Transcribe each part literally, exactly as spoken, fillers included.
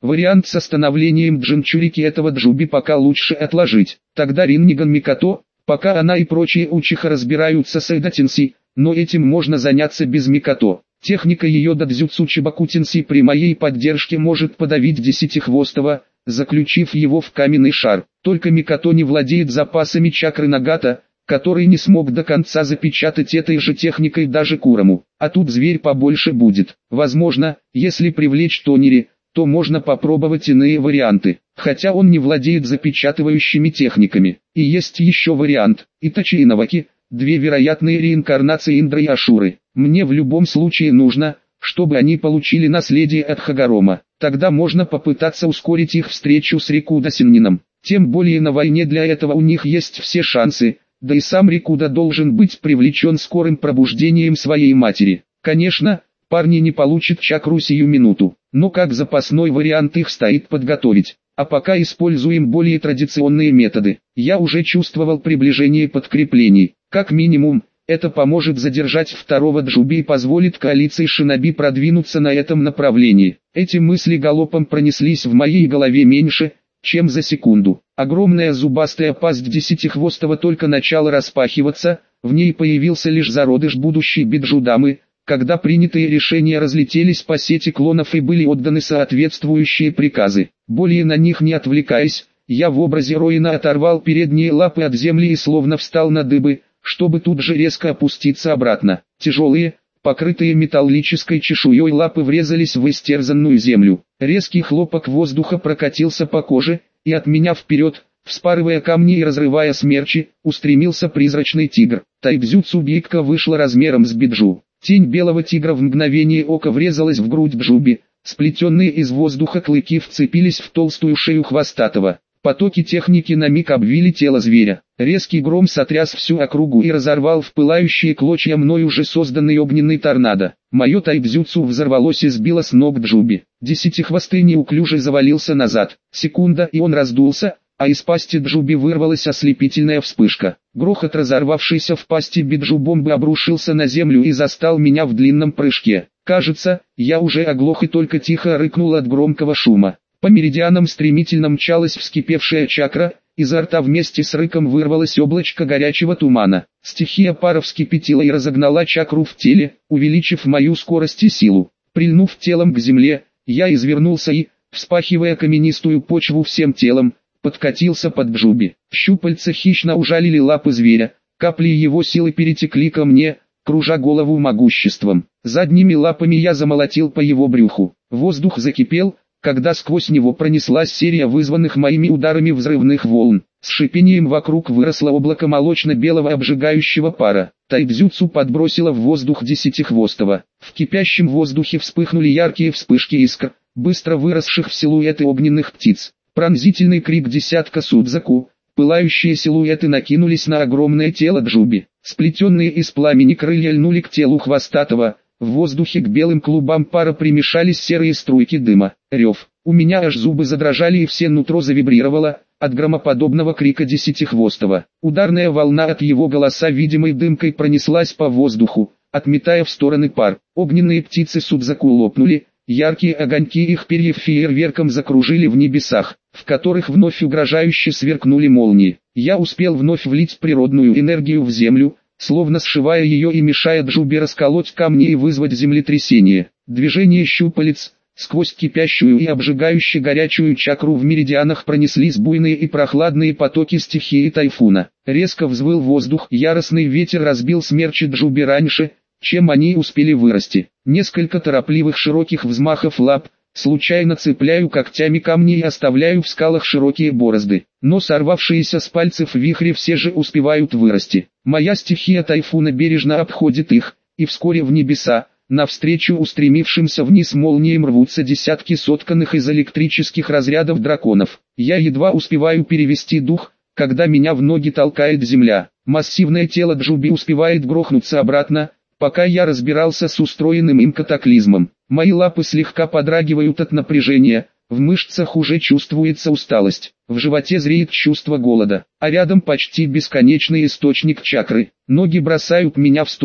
Вариант с остановлением Джинчурики этого Джуби пока лучше отложить. Тогда Ринниган Микото, пока она и прочие учиха разбираются с Эдо Тенси, но этим можно заняться без Микото. Техника ее дадзюцу Чибаку Тенси при моей поддержке может подавить Десятихвостого, заключив его в каменный шар. Только Микото не владеет запасами чакры Нагата, который не смог до конца запечатать этой же техникой даже Кураму. А тут зверь побольше будет. Возможно, если привлечь Тонери, то можно попробовать иные варианты. Хотя он не владеет запечатывающими техниками. И есть еще вариант. Итачи и Наваки, две вероятные реинкарнации Индры и Ашуры. Мне в любом случае нужно, чтобы они получили наследие от Хагарома. Тогда можно попытаться ускорить их встречу с Рикуда Синнином. Тем более на войне для этого у них есть все шансы, да и сам Рикуда должен быть привлечен скорым пробуждением своей матери. Конечно, парни не получат чакру сию минуту, но как запасной вариант их стоит подготовить. А пока используем более традиционные методы. Я уже чувствовал приближение подкреплений. Как минимум, это поможет задержать второго Джуби и позволит коалиции шиноби продвинуться на этом направлении. Эти мысли галопом пронеслись в моей голове меньше, чем за секунду. Огромная зубастая пасть Десятихвостого только начала распахиваться, в ней появился лишь зародыш будущей Биджудамы, когда принятые решения разлетелись по сети клонов и были отданы соответствующие приказы. Более на них не отвлекаясь, я в образе Роина оторвал передние лапы от земли и словно встал на дыбы, чтобы тут же резко опуститься обратно. Тяжелые, покрытые металлической чешуей лапы врезались в истерзанную землю. Резкий хлопок воздуха прокатился по коже, и от меня вперед, вспарывая камни и разрывая смерчи, устремился призрачный тигр. Тайбзюцу Бейкка вышла размером с Биджу. Тень белого тигра в мгновение ока врезалась в грудь Джуби, сплетенные из воздуха клыки вцепились в толстую шею хвостатого. Потоки техники на миг обвили тело зверя. Резкий гром сотряс всю округу и разорвал в пылающие клочья мной уже созданный огненный торнадо. Мое тайбзюцу взорвалось и сбило с ног Джуби. Десятихвостый неуклюже завалился назад. Секунда, и он раздулся, а из пасти Джуби вырвалась ослепительная вспышка. Грохот разорвавшейся в пасти Биджу бомбы обрушился на землю и застал меня в длинном прыжке. Кажется, я уже оглох и только тихо рыкнул от громкого шума. По меридианам стремительно мчалась вскипевшая чакра, изо рта вместе с рыком вырвалось облачко горячего тумана. Стихия пара вскипятила и разогнала чакру в теле, увеличив мою скорость и силу. Прильнув телом к земле, я извернулся и, вспахивая каменистую почву всем телом, подкатился под Джуби. Щупальца хищно ужалили лапы зверя, капли его силы перетекли ко мне, кружа голову могуществом. Задними лапами я замолотил по его брюху. Воздух закипел, когда сквозь него пронеслась серия вызванных моими ударами взрывных волн. С шипением вокруг выросло облако молочно-белого обжигающего пара. Тайбзюцу подбросило в воздух Десятихвостого. В кипящем воздухе вспыхнули яркие вспышки искр, быстро выросших в силуэты огненных птиц. Пронзительный крик десятка Судзаку, пылающие силуэты накинулись на огромное тело Джуби. Сплетенные из пламени крылья льнули к телу хвостатого. В воздухе к белым клубам пара примешались серые струйки дыма. Рев. У меня аж зубы задрожали и все нутро завибрировало от громоподобного крика Десятихвостого. Ударная волна от его голоса видимой дымкой пронеслась по воздуху, отметая в стороны пар. Огненные птицы Судзаку лопнули, яркие огоньки их перьев фейерверком закружили в небесах, в которых вновь угрожающе сверкнули молнии. Я успел вновь влить природную энергию в землю, словно сшивая ее и мешая Джуби расколоть камни и вызвать землетрясение. Движение щупалец, сквозь кипящую и обжигающую горячую чакру в меридианах пронеслись буйные и прохладные потоки стихии тайфуна. Резко взвыл воздух, яростный ветер разбил смерчи Джуби раньше, чем они успели вырасти. Несколько торопливых широких взмахов лап, случайно цепляю когтями камни и оставляю в скалах широкие борозды, но сорвавшиеся с пальцев вихри все же успевают вырасти. Моя стихия тайфуна бережно обходит их, и вскоре в небеса, навстречу устремившимся вниз молниям рвутся десятки сотканных из электрических разрядов драконов. Я едва успеваю перевести дух, когда меня в ноги толкает земля. Массивное тело Джуби успевает грохнуться обратно, пока я разбирался с устроенным им катаклизмом. Мои лапы слегка подрагивают от напряжения, в мышцах уже чувствуется усталость, в животе зреет чувство голода, а рядом почти бесконечный источник чакры. Ноги бросают меня в сторону.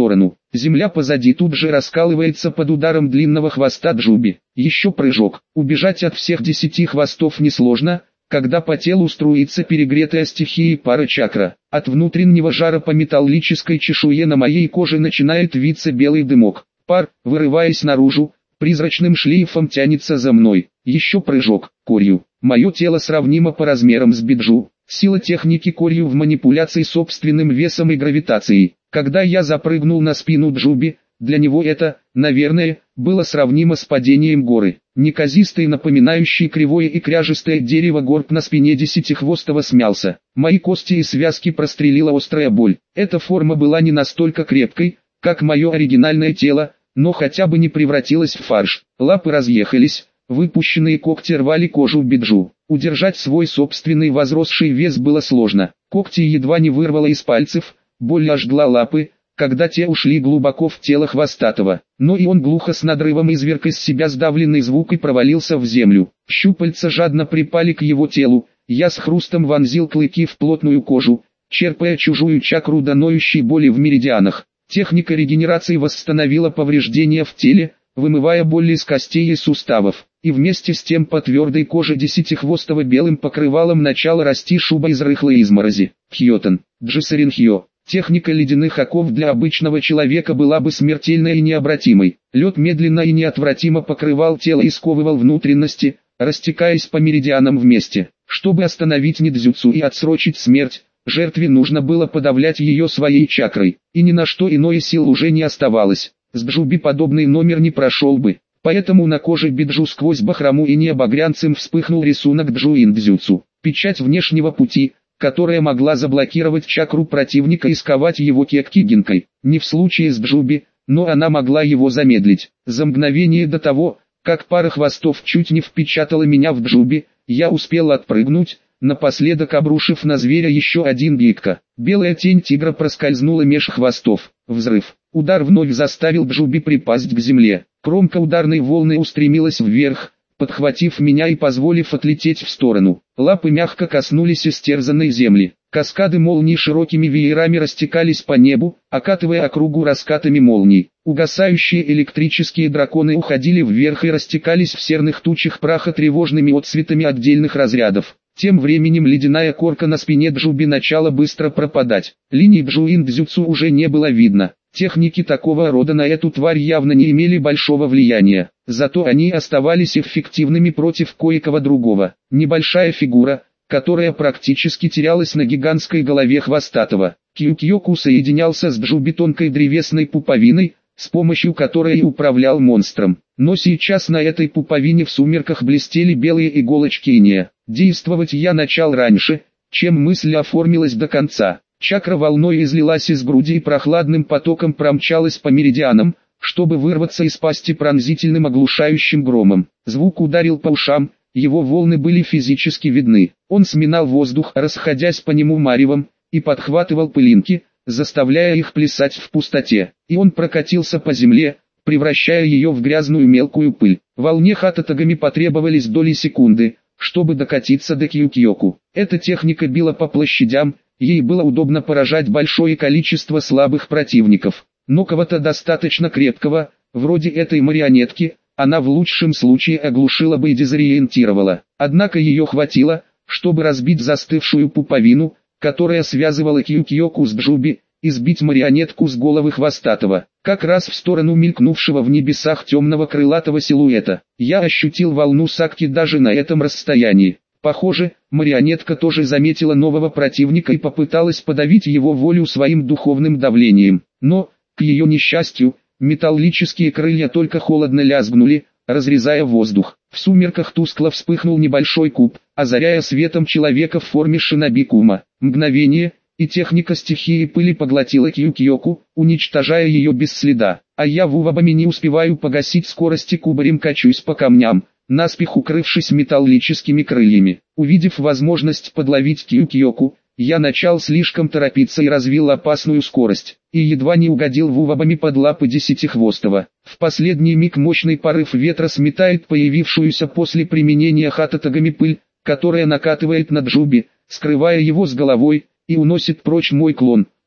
Земля позади тут же раскалывается под ударом длинного хвоста Джуби. Еще прыжок. Убежать от всех десяти хвостов несложно, когда по телу струится перегретая стихией пара чакра. От внутреннего жара по металлической чешуе на моей коже начинает виться белый дымок. Пар, вырываясь наружу, призрачным шлейфом тянется за мной. Еще прыжок. Корью. Мое тело сравнимо по размерам с Биджу. Сила техники Корью в манипуляции собственным весом и гравитацией. Когда я запрыгнул на спину Джуби, для него это, наверное, было сравнимо с падением горы. Неказистый, напоминающий кривое и кряжестое дерево горб на спине десятихвостого смялся. Мои кости и связки прострелила острая боль. Эта форма была не настолько крепкой, как мое оригинальное тело, но хотя бы не превратилась в фарш. Лапы разъехались, выпущенные когти рвали кожу Биджу. Удержать свой собственный возросший вес было сложно. Когти едва не вырвало из пальцев, боль ожгла лапы, когда те ушли глубоко в тело хвостатого. Но и он глухо с надрывом изверг из себя сдавленный звук и провалился в землю. Щупальца жадно припали к его телу, я с хрустом вонзил клыки в плотную кожу, черпая чужую чакру до ноющей боли в меридианах. Техника регенерации восстановила повреждения в теле, вымывая боль из костей и суставов, и вместе с тем по твердой коже десятихвостого белым покрывалом начала расти шуба из рыхлой изморози. Хьотон, Джессеринхьо. Техника ледяных оков для обычного человека была бы смертельной и необратимой. Лед медленно и неотвратимо покрывал тело и сковывал внутренности, растекаясь по меридианам вместе. Чтобы остановить ниндзюцу и отсрочить смерть, жертве нужно было подавлять ее своей чакрой, и ни на что иное сил уже не оставалось. С Джуби подобный номер не прошел бы. Поэтому на коже Биджу сквозь бахрому и небагрянцем вспыхнул рисунок Джуиндзюцу, печать внешнего пути, которая могла заблокировать чакру противника и сковать его кеккигинкой. Не в случае с Джуби, но она могла его замедлить. За мгновение до того, как пара хвостов чуть не впечатала меня в Джуби, я успел отпрыгнуть, напоследок обрушив на зверя еще один гикка. Белая тень тигра проскользнула меж хвостов. Взрыв. Удар вновь заставил Джуби припасть к земле. Кромка ударной волны устремилась вверх, подхватив меня и позволив отлететь в сторону. Лапы мягко коснулись истерзанной земли. Каскады молний широкими веерами растекались по небу, окатывая округу раскатами молний. Угасающие электрические драконы уходили вверх и растекались в серных тучах праха тревожными отцветами отдельных разрядов. Тем временем ледяная корка на спине Джуби начала быстро пропадать. Линий Джуиндзюцу уже не было видно. Техники такого рода на эту тварь явно не имели большого влияния, зато они оставались эффективными против кое-кого другого. Небольшая фигура, которая практически терялась на гигантской голове хвостатого. Кью-Кьёку соединялся с Джуби тонкой древесной пуповиной, с помощью которой и управлял монстром. Но сейчас на этой пуповине в сумерках блестели белые иголочки инея. Действовать я начал раньше, чем мысль оформилась до конца. Чакра волной излилась из груди и прохладным потоком промчалась по меридианам, чтобы вырваться из пасти пронзительным оглушающим громом. Звук ударил по ушам, его волны были физически видны. Он сминал воздух, расходясь по нему маревом, и подхватывал пылинки, заставляя их плясать в пустоте. И он прокатился по земле, превращая ее в грязную мелкую пыль. Волне Хататагами потребовались доли секунды, чтобы докатиться до Кью-Кьёку. Эта техника била по площадям, ей было удобно поражать большое количество слабых противников. Но кого-то достаточно крепкого, вроде этой марионетки, она в лучшем случае оглушила бы и дезориентировала. Однако ее хватило, чтобы разбить застывшую пуповину, которая связывала Кью-Кьёку с Джуби, и сбить марионетку с головы хвостатого. Как раз в сторону мелькнувшего в небесах темного крылатого силуэта. Я ощутил волну сакки даже на этом расстоянии. Похоже, марионетка тоже заметила нового противника и попыталась подавить его волю своим духовным давлением. Но, к ее несчастью, металлические крылья только холодно лязгнули, разрезая воздух. В сумерках тускло вспыхнул небольшой куб, озаряя светом человека в форме шиноби Кума. Мгновение, и техника стихии пыли поглотила Кью-Кьёку, уничтожая ее без следа. А я в Увабами не успеваю погасить скорости кубарем, качусь по камням, наспех укрывшись металлическими крыльями. Увидев возможность подловить Кью-Кьёку, я начал слишком торопиться и развил опасную скорость, и едва не угодил в Увабами под лапы десятихвостого. В последний миг мощный порыв ветра сметает появившуюся после применения Хататагами пыль, которая накатывает на Джуби, скрывая его с головой, и уносит прочь мой клон,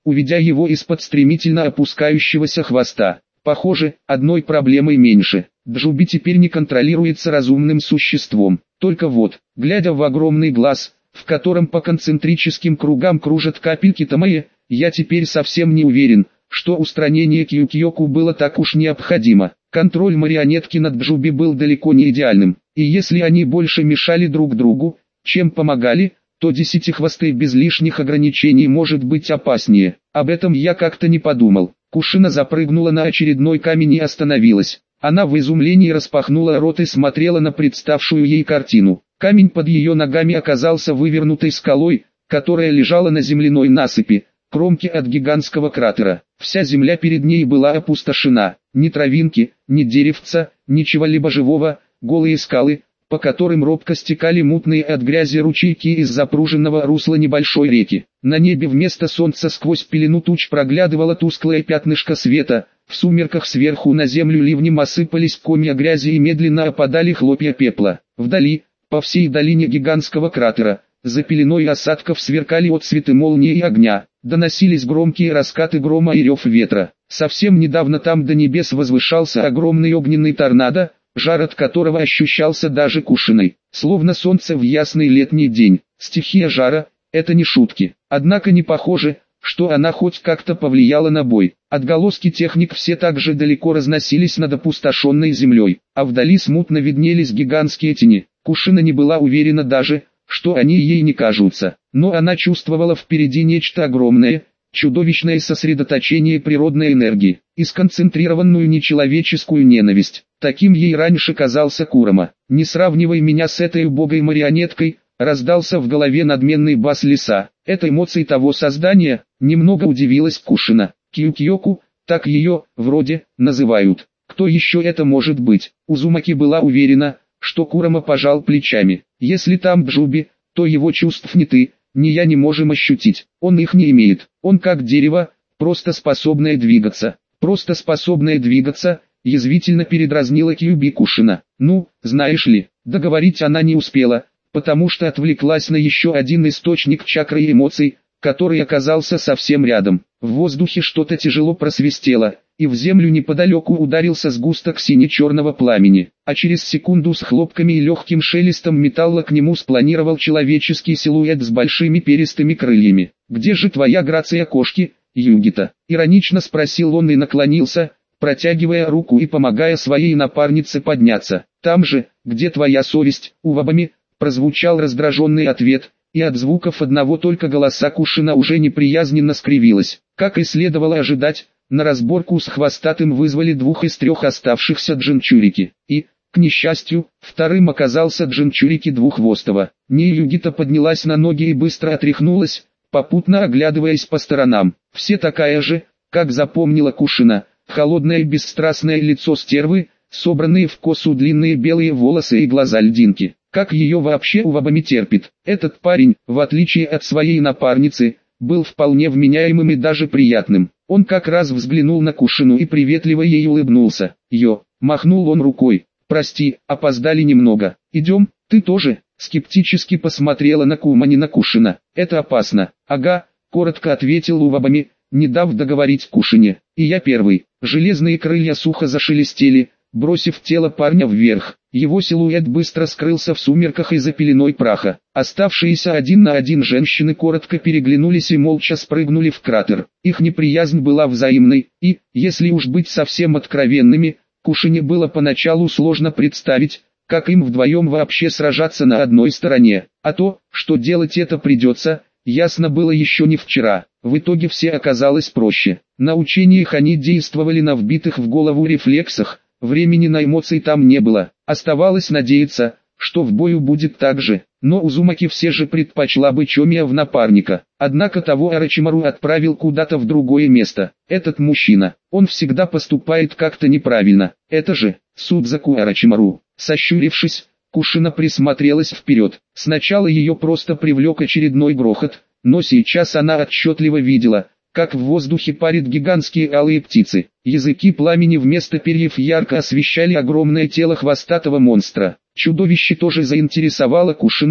уведя его из-под стремительно опускающегося хвоста. Похоже, одной проблемой меньше. Джуби теперь не контролируется разумным существом. Только вот, глядя в огромный глаз, в котором по концентрическим кругам кружат капельки Тамаи, я теперь совсем не уверен, что устранение Кьюкьёку было так уж необходимо. Контроль марионетки над Джуби был далеко не идеальным, и если они больше мешали друг другу, чем помогали, то десятихвостый без лишних ограничений может быть опаснее. Об этом я как-то не подумал. Кушина запрыгнула на очередной камень и остановилась. Она в изумлении распахнула рот и смотрела на представшую ей картину. Камень под ее ногами оказался вывернутой скалой, которая лежала на земляной насыпи, кромке от гигантского кратера. Вся земля перед ней была опустошена. Ни травинки, ни деревца, ничего-либо живого, голые скалы, по которым робко стекали мутные от грязи ручейки из запруженного русла небольшой реки. На небе вместо солнца сквозь пелену туч проглядывало тусклое пятнышко света, в сумерках сверху на землю ливнем осыпались комья грязи и медленно опадали хлопья пепла. Вдали, по всей долине гигантского кратера, за пеленой осадков сверкали отсветы молнии и огня, доносились громкие раскаты грома и рев ветра. Совсем недавно там до небес возвышался огромный огненный торнадо, жар от которого ощущался даже Кушиной, словно солнце в ясный летний день. Стихия жара – это не шутки, однако не похоже, что она хоть как-то повлияла на бой. Отголоски техник все так же далеко разносились над опустошенной землей, а вдали смутно виднелись гигантские тени. Кушина не была уверена даже, что они ей не кажутся, но она чувствовала впереди нечто огромное, чудовищное сосредоточение природной энергии, и сконцентрированную нечеловеческую ненависть. Таким ей раньше казался Курама. «Не сравнивай меня с этой убогой марионеткой», раздался в голове надменный бас лиса. Это эмоции того создания, немного удивилась Кушина. Кьюкьёку, так ее, вроде, называют. Кто еще это может быть? Узумаки была уверена, что Курама пожал плечами. Если там Джуби, то его чувств ни ты, ни я не можем ощутить. Он их не имеет. Он как дерево, просто способное двигаться. Просто способное двигаться, язвительно передразнила Кьюби Кушина. Ну, знаешь ли, договорить она не успела, потому что отвлеклась на еще один источник чакры и эмоций, который оказался совсем рядом. В воздухе что-то тяжело просвистело, и в землю неподалеку ударился сгусток сине-черного пламени, а через секунду с хлопками и легким шелестом металла к нему спланировал человеческий силуэт с большими перистыми крыльями. «Где же твоя грация кошки, Югита?» — иронично спросил он и наклонился, протягивая руку и помогая своей напарнице подняться. «Там же, где твоя совесть, Увабами», — прозвучал раздраженный ответ, и от звуков одного только голоса Кушина уже неприязненно скривилась. Как и следовало ожидать, на разборку с хвостатым вызвали двух из трех оставшихся Джинчурики, и, к несчастью, вторым оказался Джинчурики двуххвостого. Ниюгита поднялась на ноги и быстро отряхнулась, попутно оглядываясь по сторонам. Все такая же, как запомнила Кушина, холодное и бесстрастное лицо стервы, собранные в косу длинные белые волосы и глаза льдинки. Как ее вообще Увабами терпит? Этот парень, в отличие от своей напарницы, был вполне вменяемым и даже приятным. Он как раз взглянул на Кушину и приветливо ей улыбнулся. «Йо», — махнул он рукой, — «прости, опоздали немного. Идем, ты тоже?» Скептически посмотрела на Кумани на Кушина. «Это опасно». «Ага», — коротко ответил Увабами, не дав договорить Кушине. «И я первый». Железные крылья сухо зашелестели, бросив тело парня вверх. Его силуэт быстро скрылся в сумерках и за пеленой праха. Оставшиеся один на один женщины коротко переглянулись и молча спрыгнули в кратер. Их неприязнь была взаимной, и, если уж быть совсем откровенными, Кушине было поначалу сложно представить, как им вдвоем вообще сражаться на одной стороне. А то, что делать это придется, ясно было еще не вчера. В итоге все оказалось проще. На учениях они действовали на вбитых в голову рефлексах, времени на эмоции там не было. Оставалось надеяться, что в бою будет так же, но Узумаки все же предпочла бы Чомия в напарника. Однако того Орочимару отправил куда-то в другое место. Этот мужчина, он всегда поступает как-то неправильно. Это же, Судзаку Орочимару. Сощурившись, Кушина присмотрелась вперед. Сначала ее просто привлек очередной грохот, но сейчас она отчетливо видела, как в воздухе парят гигантские алые птицы. Языки пламени вместо перьев ярко освещали огромное тело хвостатого монстра. Чудовище тоже заинтересовало Кушину,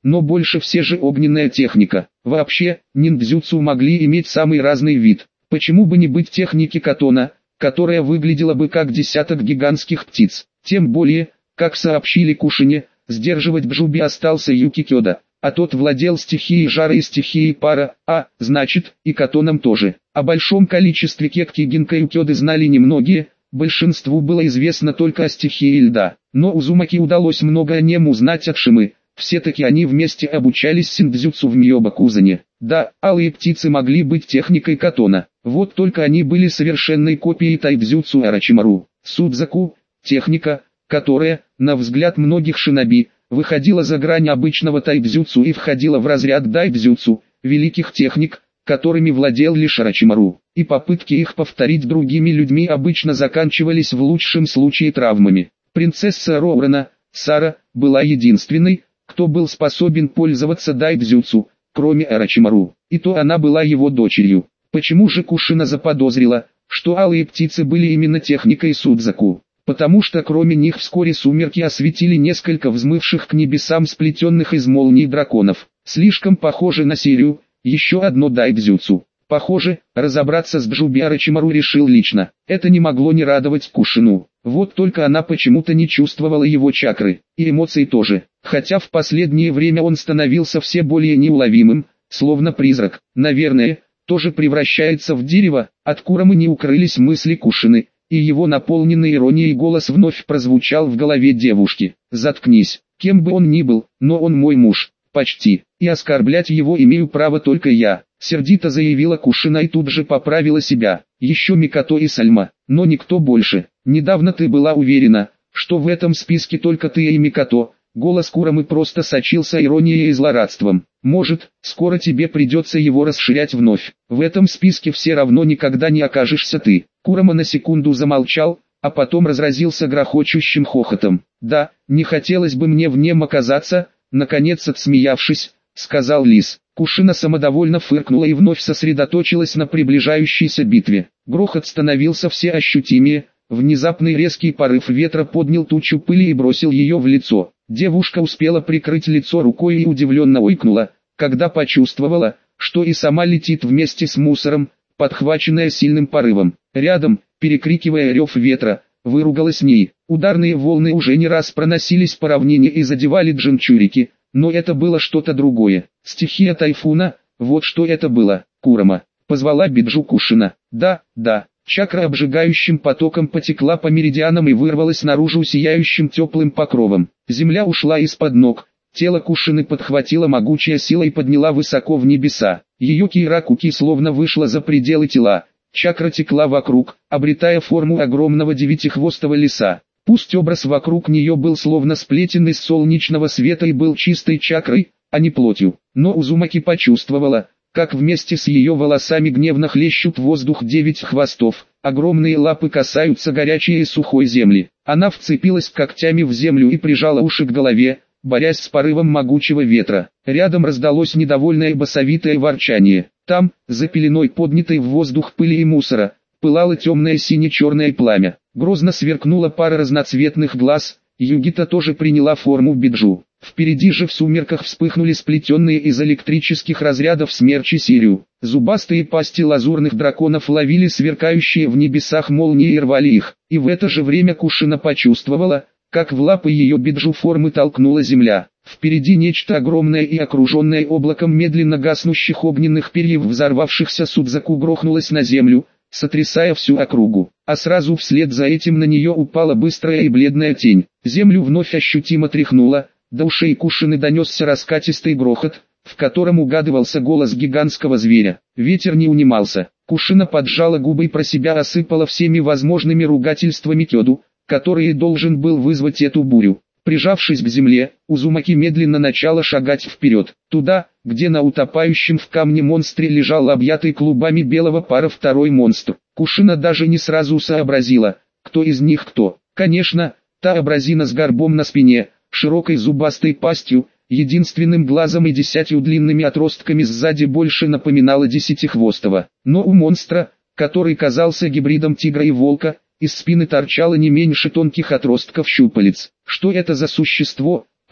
но больше все же огненная техника. Вообще, ниндзюцу могли иметь самый разный вид. Почему бы не быть техники катона, которая выглядела бы как десяток гигантских птиц? Тем более, как сообщили Кушине, сдерживать Джуби остался Юки Кёда, а тот владел стихией жара и стихией пара, а, значит, и катоном тоже. О большом количестве кекки Гинкаю Кёды знали немногие, большинству было известно только о стихии льда. Но Узумаки удалось много о нем узнать от Шимы. Все-таки они вместе обучались синдзюцу в Миёбакузане. Да, алые птицы могли быть техникой катона. Вот только они были совершенной копией тайбзюцу Орочимару. Судзаку – техника, которая, на взгляд многих шиноби, выходила за грань обычного тайбзюцу и входила в разряд дайбзюцу, великих техник, которыми владел лишь Орочимару. И попытки их повторить другими людьми обычно заканчивались в лучшем случае травмами. Принцесса Роурена, Сара, была единственной, кто был способен пользоваться дайбзюцу, кроме Орочимару. И то она была его дочерью. Почему же Кушина заподозрила, что алые птицы были именно техникой Судзаку? Потому что кроме них вскоре сумерки осветили несколько взмывших к небесам сплетенных из молний драконов. Слишком похоже на серию, еще одно дайбзюцу. Похоже, разобраться с Джуби Орочимару решил лично. Это не могло не радовать Кушину. Вот только она почему-то не чувствовала его чакры, и эмоций тоже. Хотя в последнее время он становился все более неуловимым, словно призрак. Наверное, тоже превращается в дерево. От Курамы не укрылись мысли Кушины, и его наполненный иронией голос вновь прозвучал в голове девушки. «Заткнись, кем бы он ни был, но он мой муж, почти, и оскорблять его имею право только я», сердито заявила Кушина и тут же поправила себя. «Еще Микото и Сальма, но никто больше. Недавно ты была уверена, что в этом списке только ты и Микото». Голос Курамы просто сочился иронией и злорадством. «Может, скоро тебе придется его расширять вновь. В этом списке все равно никогда не окажешься ты». Курама на секунду замолчал, а потом разразился грохочущим хохотом. «Да, не хотелось бы мне в нем оказаться», наконец отсмеявшись, сказал Лис. Кушина самодовольно фыркнула и вновь сосредоточилась на приближающейся битве. Грохот становился все ощутимее. Внезапный резкий порыв ветра поднял тучу пыли и бросил ее в лицо. Девушка успела прикрыть лицо рукой и удивленно ойкнула, когда почувствовала, что и сама летит вместе с мусором, подхваченная сильным порывом. Рядом, перекрикивая рев ветра, выругалась Ней. Ударные волны уже не раз проносились по равнине и задевали джинчурики, но это было что-то другое. Стихия тайфуна, вот что это было. Курама позвала Биджу Кушина. Да, да. Чакра обжигающим потоком потекла по меридианам и вырвалась наружу сияющим теплым покровом. Земля ушла из-под ног, тело Кушины подхватила могучая сила и подняла высоко в небеса. Ее киракуки словно вышла за пределы тела. Чакра текла вокруг, обретая форму огромного девятихвостого лиса. Пусть образ вокруг нее был словно сплетен из солнечного света и был чистой чакрой, а не плотью, но Узумаки почувствовала, как вместе с ее волосами гневно хлещут воздух девять хвостов, огромные лапы касаются горячей и сухой земли. Она вцепилась когтями в землю и прижала уши к голове, борясь с порывом могучего ветра. Рядом раздалось недовольное басовитое ворчание. Там, за пеленой поднятой в воздух пыли и мусора, пылало темное сине-черное пламя. Грозно сверкнула пара разноцветных глаз. Югита тоже приняла форму Биджу. Впереди же в сумерках вспыхнули сплетенные из электрических разрядов смерчи Сирию. Зубастые пасти лазурных драконов ловили сверкающие в небесах молнии и рвали их. И в это же время Кушина почувствовала, как в лапы ее Биджу формы толкнула земля. Впереди нечто огромное и окруженное облаком медленно гаснущих огненных перьев взорвавшихся Судзаку грохнулось на землю, сотрясая всю округу. А сразу вслед за этим на нее упала быстрая и бледная тень. Землю вновь ощутимо тряхнуло, до ушей Кушины донесся раскатистый грохот, в котором угадывался голос гигантского зверя. Ветер не унимался. Кушина поджала губы и про себя осыпала всеми возможными ругательствами Кёду, который должен был вызвать эту бурю. Прижавшись к земле, Узумаки медленно начала шагать вперед, туда, где на утопающем в камне монстре лежал объятый клубами белого пара второй монстр. Кушина даже не сразу сообразила, кто из них кто. Конечно, та абразина с горбом на спине, широкой зубастой пастью, единственным глазом и десятью длинными отростками сзади больше напоминала десятихвостого. Но у монстра, который казался гибридом тигра и волка, из спины торчало не меньше тонких отростков щупалец. Что это за существо,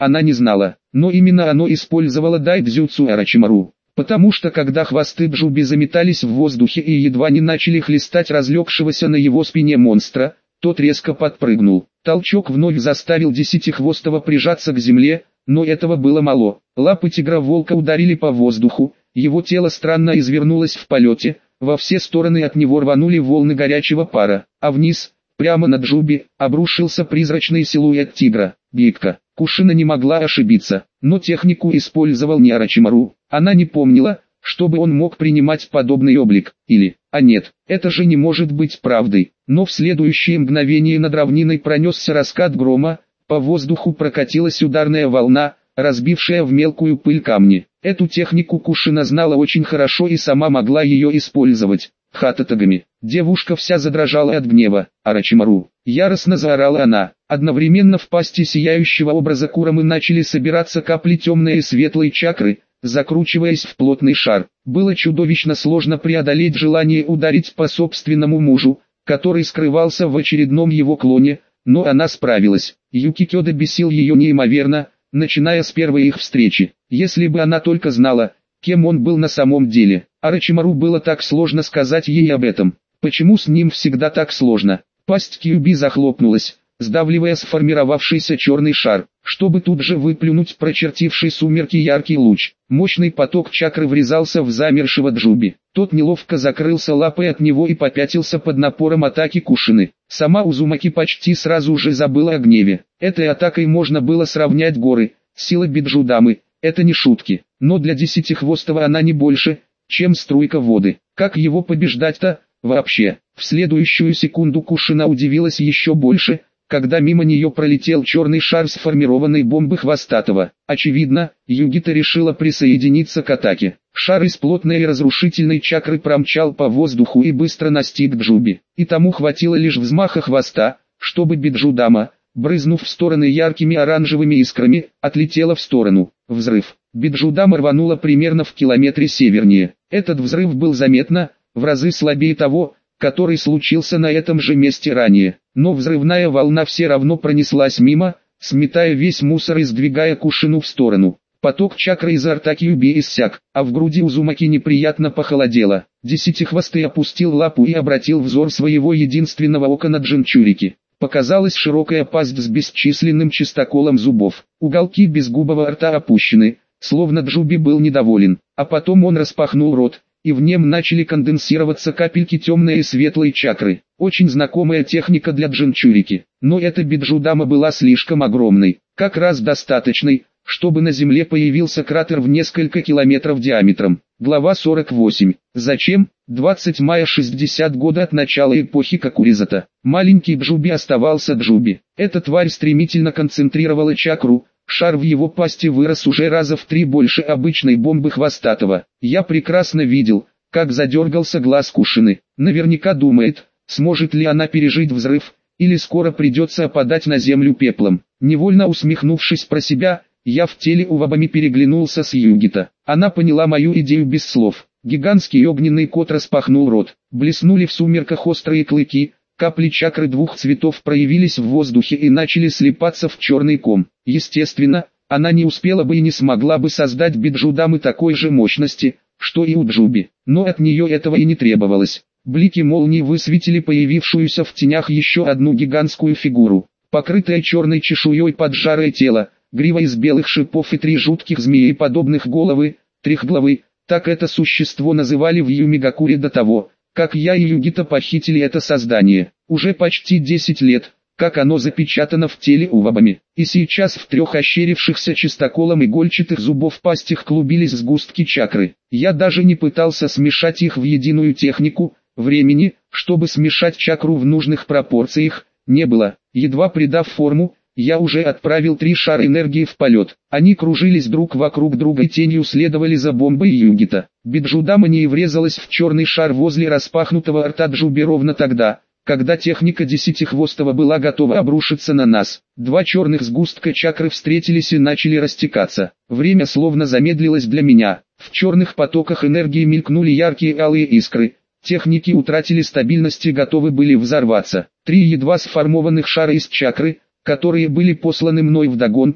она не знала, но именно оно использовало дайдзюцу Орочимару. Потому что когда хвосты Джуби заметались в воздухе и едва не начали хлестать разлегшегося на его спине монстра, тот резко подпрыгнул. Толчок вновь заставил Десятихвостого прижаться к земле, но этого было мало. Лапы тигра-волка ударили по воздуху, его тело странно извернулось в полете, во все стороны от него рванули волны горячего пара, а вниз, прямо над Джуби, обрушился призрачный силуэт тигра. Гибко. Кушина не могла ошибиться, но технику использовал не Орочимару. Она не помнила, чтобы он мог принимать подобный облик, или, а нет, это же не может быть правдой. Но в следующее мгновение над равниной пронесся раскат грома, по воздуху прокатилась ударная волна, разбившая в мелкую пыль камни. Эту технику Кушина знала очень хорошо и сама могла ее использовать. Хататагами. Девушка вся задрожала от гнева. Орочимару. Яростно заорала она. Одновременно в пасти сияющего образа Курамы начали собираться капли темной и светлой чакры, закручиваясь в плотный шар. Было чудовищно сложно преодолеть желание ударить по собственному мужу, который скрывался в очередном его клоне, но она справилась. Юкикёда бесил ее неимоверно, начиная с первой их встречи. Если бы она только знала, кем он был на самом деле. Орочимару было так сложно сказать ей об этом. Почему с ним всегда так сложно? Пасть Кьюби захлопнулась, сдавливая сформировавшийся черный шар, чтобы тут же выплюнуть прочертивший сумерки яркий луч. Мощный поток чакры врезался в замершего Джуби. Тот неловко закрылся лапой от него и попятился под напором атаки Кушины. Сама Узумаки почти сразу же забыла о гневе. Этой атакой можно было сравнять горы. Сила Биджудамы — это не шутки. Но для Десятихвостого она не больше, чем струйка воды. Как его побеждать-то, вообще? В следующую секунду Кушина удивилась еще больше, когда мимо нее пролетел черный шар сформированной бомбы Хвостатого. Очевидно, Югита решила присоединиться к атаке. Шар из плотной и разрушительной чакры промчал по воздуху и быстро настиг Джуби. И тому хватило лишь взмаха хвоста, чтобы Биджудама, брызнув в стороны яркими оранжевыми искрами, отлетела в сторону. Взрыв. Биджудама рванула примерно в километре севернее. Этот взрыв был заметно, в разы слабее того, который случился на этом же месте ранее. Но взрывная волна все равно пронеслась мимо, сметая весь мусор и сдвигая Кушину в сторону. Поток чакры изо рта Кьюби иссяк, а в груди Узумаки неприятно похолодело. Десятихвостый опустил лапу и обратил взор своего единственного ока на Джинчурики. Показалась широкая пасть с бесчисленным чистоколом зубов. Уголки безгубого рта опущены, словно Джуби был недоволен. А потом он распахнул рот, и в нем начали конденсироваться капельки темной и светлой чакры. Очень знакомая техника для Джинчурики. Но эта Биджудама была слишком огромной, как раз достаточной, чтобы на Земле появился кратер в несколько километров диаметром. Глава сорок восемь. Зачем? двадцать мая шестьдесят года от начала эпохи Кокуризата. Маленький Джуби оставался Джуби. Эта тварь стремительно концентрировала чакру, шар в его пасти вырос уже раза в три больше обычной бомбы Хвостатого. Я прекрасно видел, как задергался глаз Кушины. Наверняка думает, сможет ли она пережить взрыв, или скоро придется опадать на землю пеплом. Невольно усмехнувшись про себя, я в теле Увабами переглянулся с Югита. Она поняла мою идею без слов. Гигантский огненный кот распахнул рот. Блеснули в сумерках острые клыки. Капли чакры двух цветов проявились в воздухе и начали слипаться в черный ком. Естественно, она не успела бы и не смогла бы создать Биджудамы такой же мощности, что и у Джуби. Но от нее этого и не требовалось. Блики молнии высветили появившуюся в тенях еще одну гигантскую фигуру. Покрытое черной чешуей поджарое тело, грива из белых шипов и три жутких змееподобных головы, трехглавы, так это существо называли в Юмигакуре до того, как я и Югита похитили это создание. Уже почти десять лет, как оно запечатано в теле Увабами. И сейчас в трех ощерившихся чистоколом игольчатых зубов пастях клубились сгустки чакры. Я даже не пытался смешать их в единую технику, времени, чтобы смешать чакру в нужных пропорциях, не было. Едва придав форму, я уже отправил три шара энергии в полет. Они кружились друг вокруг друга и тенью следовали за бомбой Югита. Биджудама не врезалась в черный шар возле распахнутого рта Джуби ровно тогда, когда техника Десятихвостого была готова обрушиться на нас. Два черных сгустка чакры встретились и начали растекаться. Время словно замедлилось для меня. В черных потоках энергии мелькнули яркие алые искры. Техники утратили стабильность и готовы были взорваться. Три едва сформованных шара из чакры, которые были посланы мной вдогонку,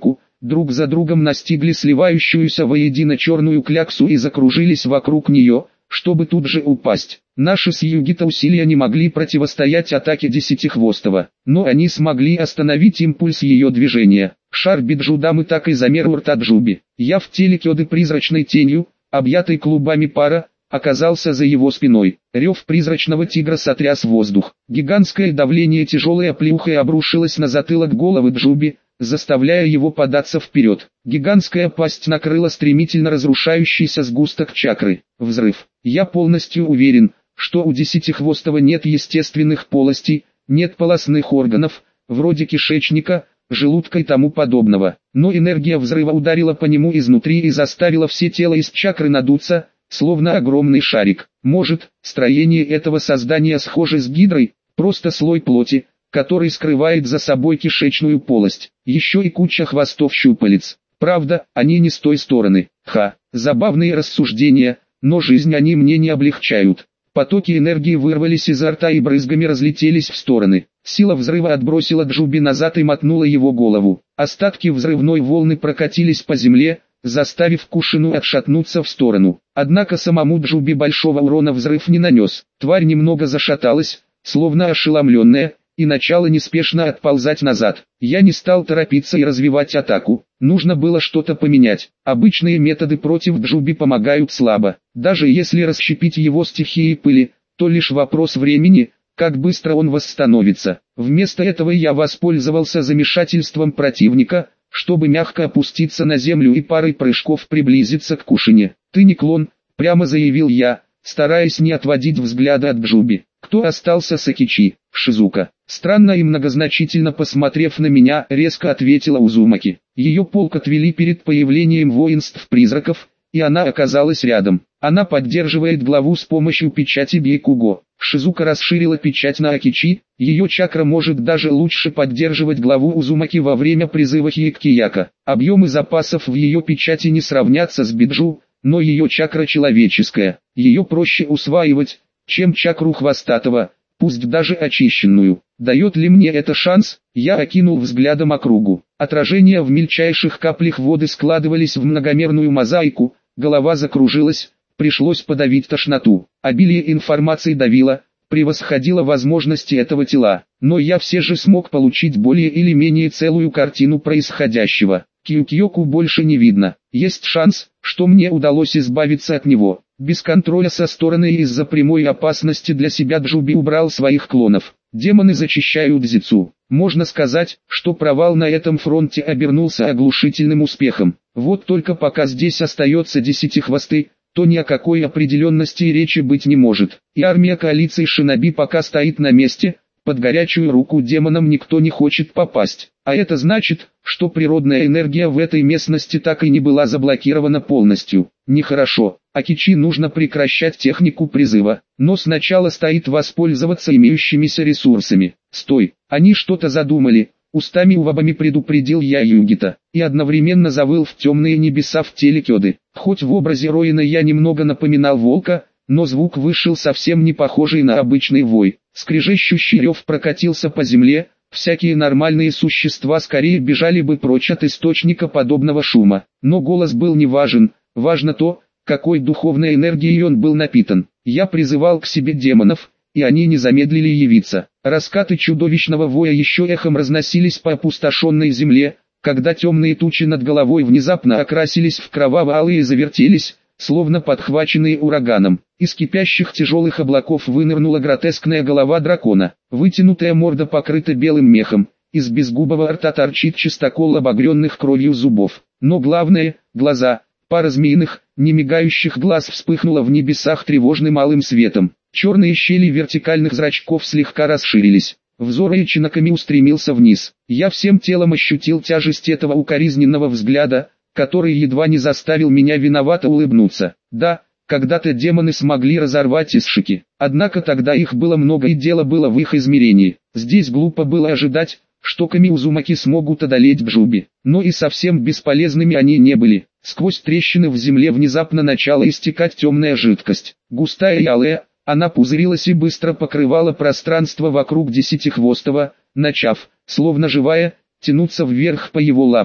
друг за другом настигли сливающуюся воедино черную кляксу и закружились вокруг нее, чтобы тут же упасть. Наши с Югита усилия не могли противостоять атаке Десятихвостого, но они смогли остановить импульс ее движения. Шар Биджудамы так и замер у рта Джуби. Я в теле Кёды призрачной тенью, объятой клубами пара, оказался за его спиной. Рев призрачного тигра сотряс воздух. Гигантское давление тяжелой оплеухой обрушилось на затылок головы Джуби, заставляя его податься вперед. Гигантская пасть накрыла стремительно разрушающийся сгусток чакры. Взрыв. Я полностью уверен, что у Десятихвостого нет естественных полостей, нет полостных органов, вроде кишечника, желудка и тому подобного. Но энергия взрыва ударила по нему изнутри и заставила все тело из чакры надуться, словно огромный шарик. Может, строение этого создания схоже с гидрой, просто слой плоти, который скрывает за собой кишечную полость. Еще и куча хвостов-щупалец. Правда, они не с той стороны. Ха, забавные рассуждения, но жизнь они мне не облегчают. Потоки энергии вырвались изо рта и брызгами разлетелись в стороны. Сила взрыва отбросила Джуби назад и мотнула его голову. Остатки взрывной волны прокатились по земле, заставив Кушину отшатнуться в сторону. Однако самому Джуби большого урона взрыв не нанес. Тварь немного зашаталась, словно ошеломленная, и начала неспешно отползать назад. Я не стал торопиться и развивать атаку. Нужно было что-то поменять. Обычные методы против Джуби помогают слабо. Даже если расщепить его стихией пыли, то лишь вопрос времени, как быстро он восстановится. Вместо этого я воспользовался замешательством противника, чтобы мягко опуститься на землю и парой прыжков приблизиться к Кушине. «Ты не клон», — прямо заявил я, стараясь не отводить взгляда от Джуби. «Кто остался с Акичи?» «Шизука». Странно и многозначительно посмотрев на меня, резко ответила Узумаки. Ее полк отвели перед появлением воинств-призраков, и она оказалась рядом. Она поддерживает главу с помощью печати Бейкуго. Шизука расширила печать на Акичи, ее чакра может даже лучше поддерживать главу Узумаки во время призыва Хиэккияка. Объемы запасов в ее печати не сравнятся с Биджу, но ее чакра человеческая, ее проще усваивать, чем чакру Хвостатого, пусть даже очищенную. Дает ли мне это шанс? Я окинул взглядом округу. Отражения в мельчайших каплях воды складывались в многомерную мозаику, голова закружилась, пришлось подавить тошноту. Обилие информации давило, превосходило возможности этого тела, но я все же смог получить более или менее целую картину происходящего. Кьюкьёку больше не видно. Есть шанс, что мне удалось избавиться от него. Без контроля со стороны и из-за прямой опасности для себя Джуби убрал своих клонов. Демоны зачищают Зицу. Можно сказать, что провал на этом фронте обернулся оглушительным успехом. Вот только пока здесь остается Десятихвосты, то ни о какой определенности речи быть не может. И армия коалиции Шиноби пока стоит на месте, под горячую руку демонам никто не хочет попасть. А это значит, что природная энергия в этой местности так и не была заблокирована полностью. Нехорошо. Акичи нужно прекращать технику призыва, но сначала стоит воспользоваться имеющимися ресурсами. Стой, они что-то задумали. Устами Увабами предупредил я Югита, и одновременно завыл в темные небеса в теле Кёды. Хоть в образе Роина я немного напоминал волка, но звук вышел совсем не похожий на обычный вой. Скрежещущий рев прокатился по земле, всякие нормальные существа скорее бежали бы прочь от источника подобного шума. Но голос был не важен, важно то, какой духовной энергией он был напитан. Я призывал к себе демонов, и они не замедлили явиться. Раскаты чудовищного воя еще эхом разносились по опустошенной земле, когда темные тучи над головой внезапно окрасились в кроваво-алые и завертелись, словно подхваченные ураганом. Из кипящих тяжелых облаков вынырнула гротескная голова дракона. Вытянутая морда покрыта белым мехом, из безгубого рта торчит чистокол обогренных кровью зубов. Но главное — глаза. Пара змеиных, немигающих глаз вспыхнула в небесах тревожным алым светом. Черные щели вертикальных зрачков слегка расширились. Взор Эйчинаками устремился вниз. Я всем телом ощутил тяжесть этого укоризненного взгляда, который едва не заставил меня виновато улыбнуться. Да, когда-то демоны смогли разорвать Исшики, однако тогда их было много и дело было в их измерении. Здесь глупо было ожидать, что Ками Узумаки смогут одолеть Джуби, но и совсем бесполезными они не были. Сквозь трещины в земле внезапно начала истекать темная жидкость, густая и алая. Она пузырилась и быстро покрывала пространство вокруг Десятихвостого, начав, словно живая, тянуться вверх по его лапам.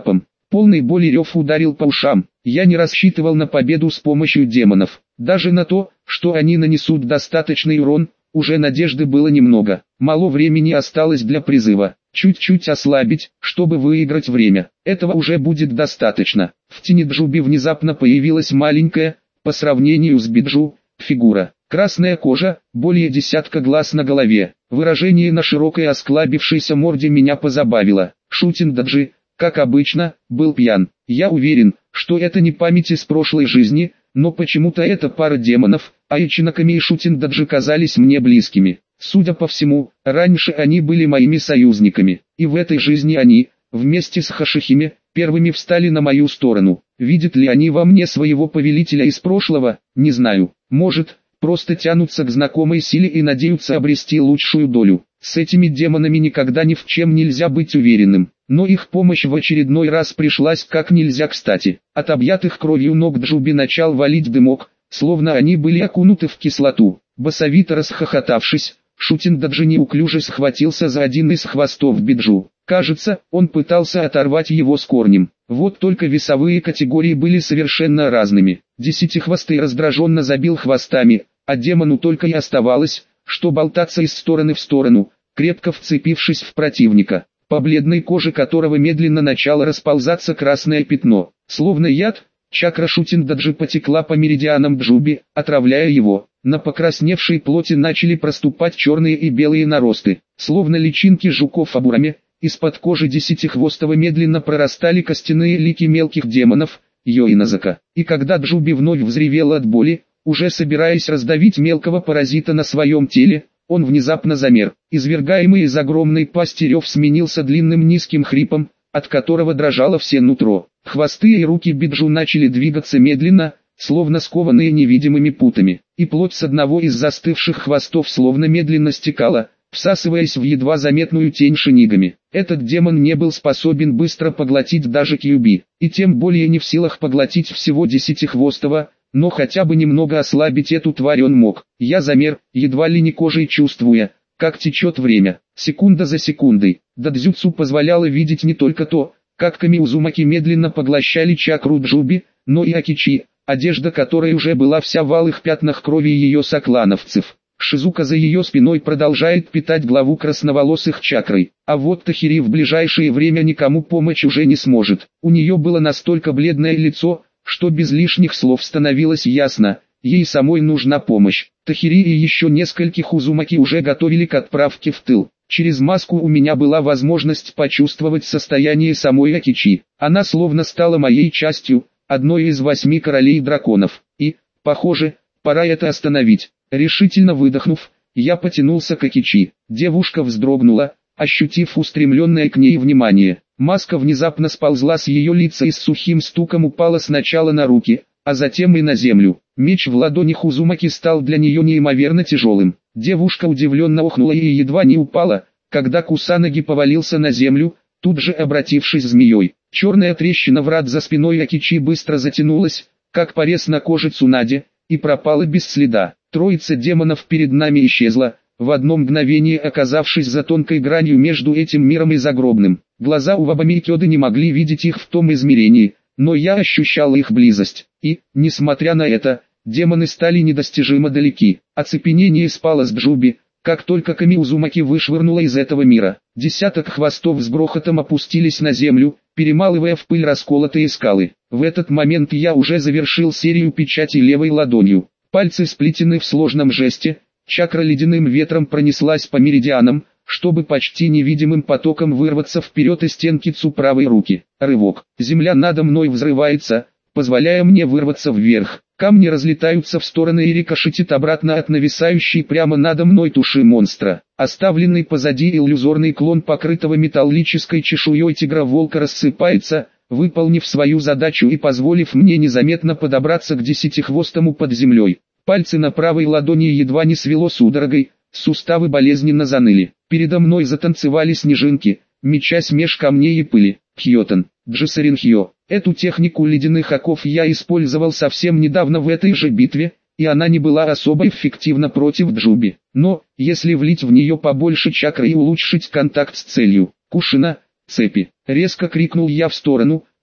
Полный боли рев ударил по ушам. Я не рассчитывал на победу с помощью демонов. Даже на то, что они нанесут достаточный урон, уже надежды было немного. Мало времени осталось для призыва. Чуть-чуть ослабить, чтобы выиграть время. Этого уже будет достаточно. В тени Джуби внезапно появилась маленькая, по сравнению с Биджу, фигура. Красная кожа, более десятка глаз на голове. Выражение на широкой осклабившейся морде меня позабавило. Шутиндаджи, как обычно, был пьян. Я уверен, что это не память из прошлой жизни, но почему-то эта пара демонов, Айчинаками и Шутиндаджи казались мне близкими. Судя по всему, раньше они были моими союзниками, и в этой жизни они, вместе с Хашихиме, первыми встали на мою сторону. Видят ли они во мне своего повелителя из прошлого, не знаю. Может, просто тянутся к знакомой силе и надеются обрести лучшую долю. С этими демонами никогда ни в чем нельзя быть уверенным, но их помощь в очередной раз пришлась как нельзя кстати. От объятых кровью ног Джуби начал валить дымок, словно они были окунуты в кислоту. Басовито расхохотавшись, Шутиндаджи неуклюже схватился за один из хвостов Биджу. Кажется, он пытался оторвать его с корнем. Вот только весовые категории были совершенно разными. Десятихвостый раздраженно забил хвостами, а демону только и оставалось, что болтаться из стороны в сторону, крепко вцепившись в противника, по бледной коже которого медленно начало расползаться красное пятно. Словно яд, чакра Шутиндаджи потекла по меридианам Джуби, отравляя его. На покрасневшей плоти начали проступать черные и белые наросты, словно личинки жуков обурами. Из-под кожи десятихвостого медленно прорастали костяные лики мелких демонов, Йоиназака. И когда Джуби вновь взревел от боли, уже собираясь раздавить мелкого паразита на своем теле, он внезапно замер. Извергаемый из огромной пасти рев сменился длинным низким хрипом, от которого дрожало все нутро. Хвосты и руки Биджу начали двигаться медленно, словно скованные невидимыми путами, и плоть с одного из застывших хвостов словно медленно стекала, всасываясь в едва заметную тень шинигами. Этот демон не был способен быстро поглотить даже Кьюби, и тем более не в силах поглотить всего десятихвостого, но хотя бы немного ослабить эту тварь он мог. Я замер, едва ли не кожей чувствуя, как течет время, секунда за секундой. Дадзюцу позволяло видеть не только то, как Камиузумаки медленно поглощали чакру Джуби, но и Акичи, одежда которой уже была вся в алых пятнах крови ее соклановцев. Шизука за ее спиной продолжает питать главу красноволосых чакрой, а вот Тахири в ближайшее время никому помочь уже не сможет. У нее было настолько бледное лицо, что без лишних слов становилось ясно, ей самой нужна помощь. Тахири и еще нескольких Узумаки уже готовили к отправке в тыл. Через маску у меня была возможность почувствовать состояние самой Акичи. Она словно стала моей частью, одной из восьми королей драконов. И, похоже, пора это остановить. Решительно выдохнув, я потянулся к Акичи. Девушка вздрогнула, ощутив устремленное к ней внимание. Маска внезапно сползла с ее лица и с сухим стуком упала сначала на руки, а затем и на землю. Меч в ладонях Узумаки стал для нее неимоверно тяжелым. Девушка удивленно охнула и едва не упала, когда Кусанаги повалился на землю, тут же обратившись змеей. Черная трещина в рот за спиной Акичи быстро затянулась, как порез на коже Цунаде, и пропала без следа. Троица демонов перед нами исчезла, в одно мгновение оказавшись за тонкой гранью между этим миром и загробным. Глаза у Вабамейкёда не могли видеть их в том измерении, но я ощущал их близость. И, несмотря на это, демоны стали недостижимо далеки. Оцепенение спало с Джуби, как только Камиузумаки вышвырнула из этого мира. Десяток хвостов с грохотом опустились на землю, перемалывая в пыль расколотые скалы. В этот момент я уже завершил серию печатей левой ладонью. Пальцы сплетены в сложном жесте, чакра ледяным ветром пронеслась по меридианам, чтобы почти невидимым потоком вырваться вперед из стенки Цу правой руки. Рывок. Земля надо мной взрывается, позволяя мне вырваться вверх. Камни разлетаются в стороны и рикошетит обратно от нависающей прямо надо мной туши монстра. Оставленный позади иллюзорный клон покрытого металлической чешуей тигра-волка рассыпается, выполнив свою задачу и позволив мне незаметно подобраться к десятихвостому под землей. Пальцы на правой ладони едва не свело судорогой, суставы болезненно заныли. Передо мной затанцевали снежинки, мечась меж камней и пыли. Хьотан, Джисаринхьо. Эту технику ледяных оков я использовал совсем недавно в этой же битве, и она не была особо эффективна против Джуби. Но, если влить в нее побольше чакры и улучшить контакт с целью, Кушина, цепи. Резко крикнул я в сторону,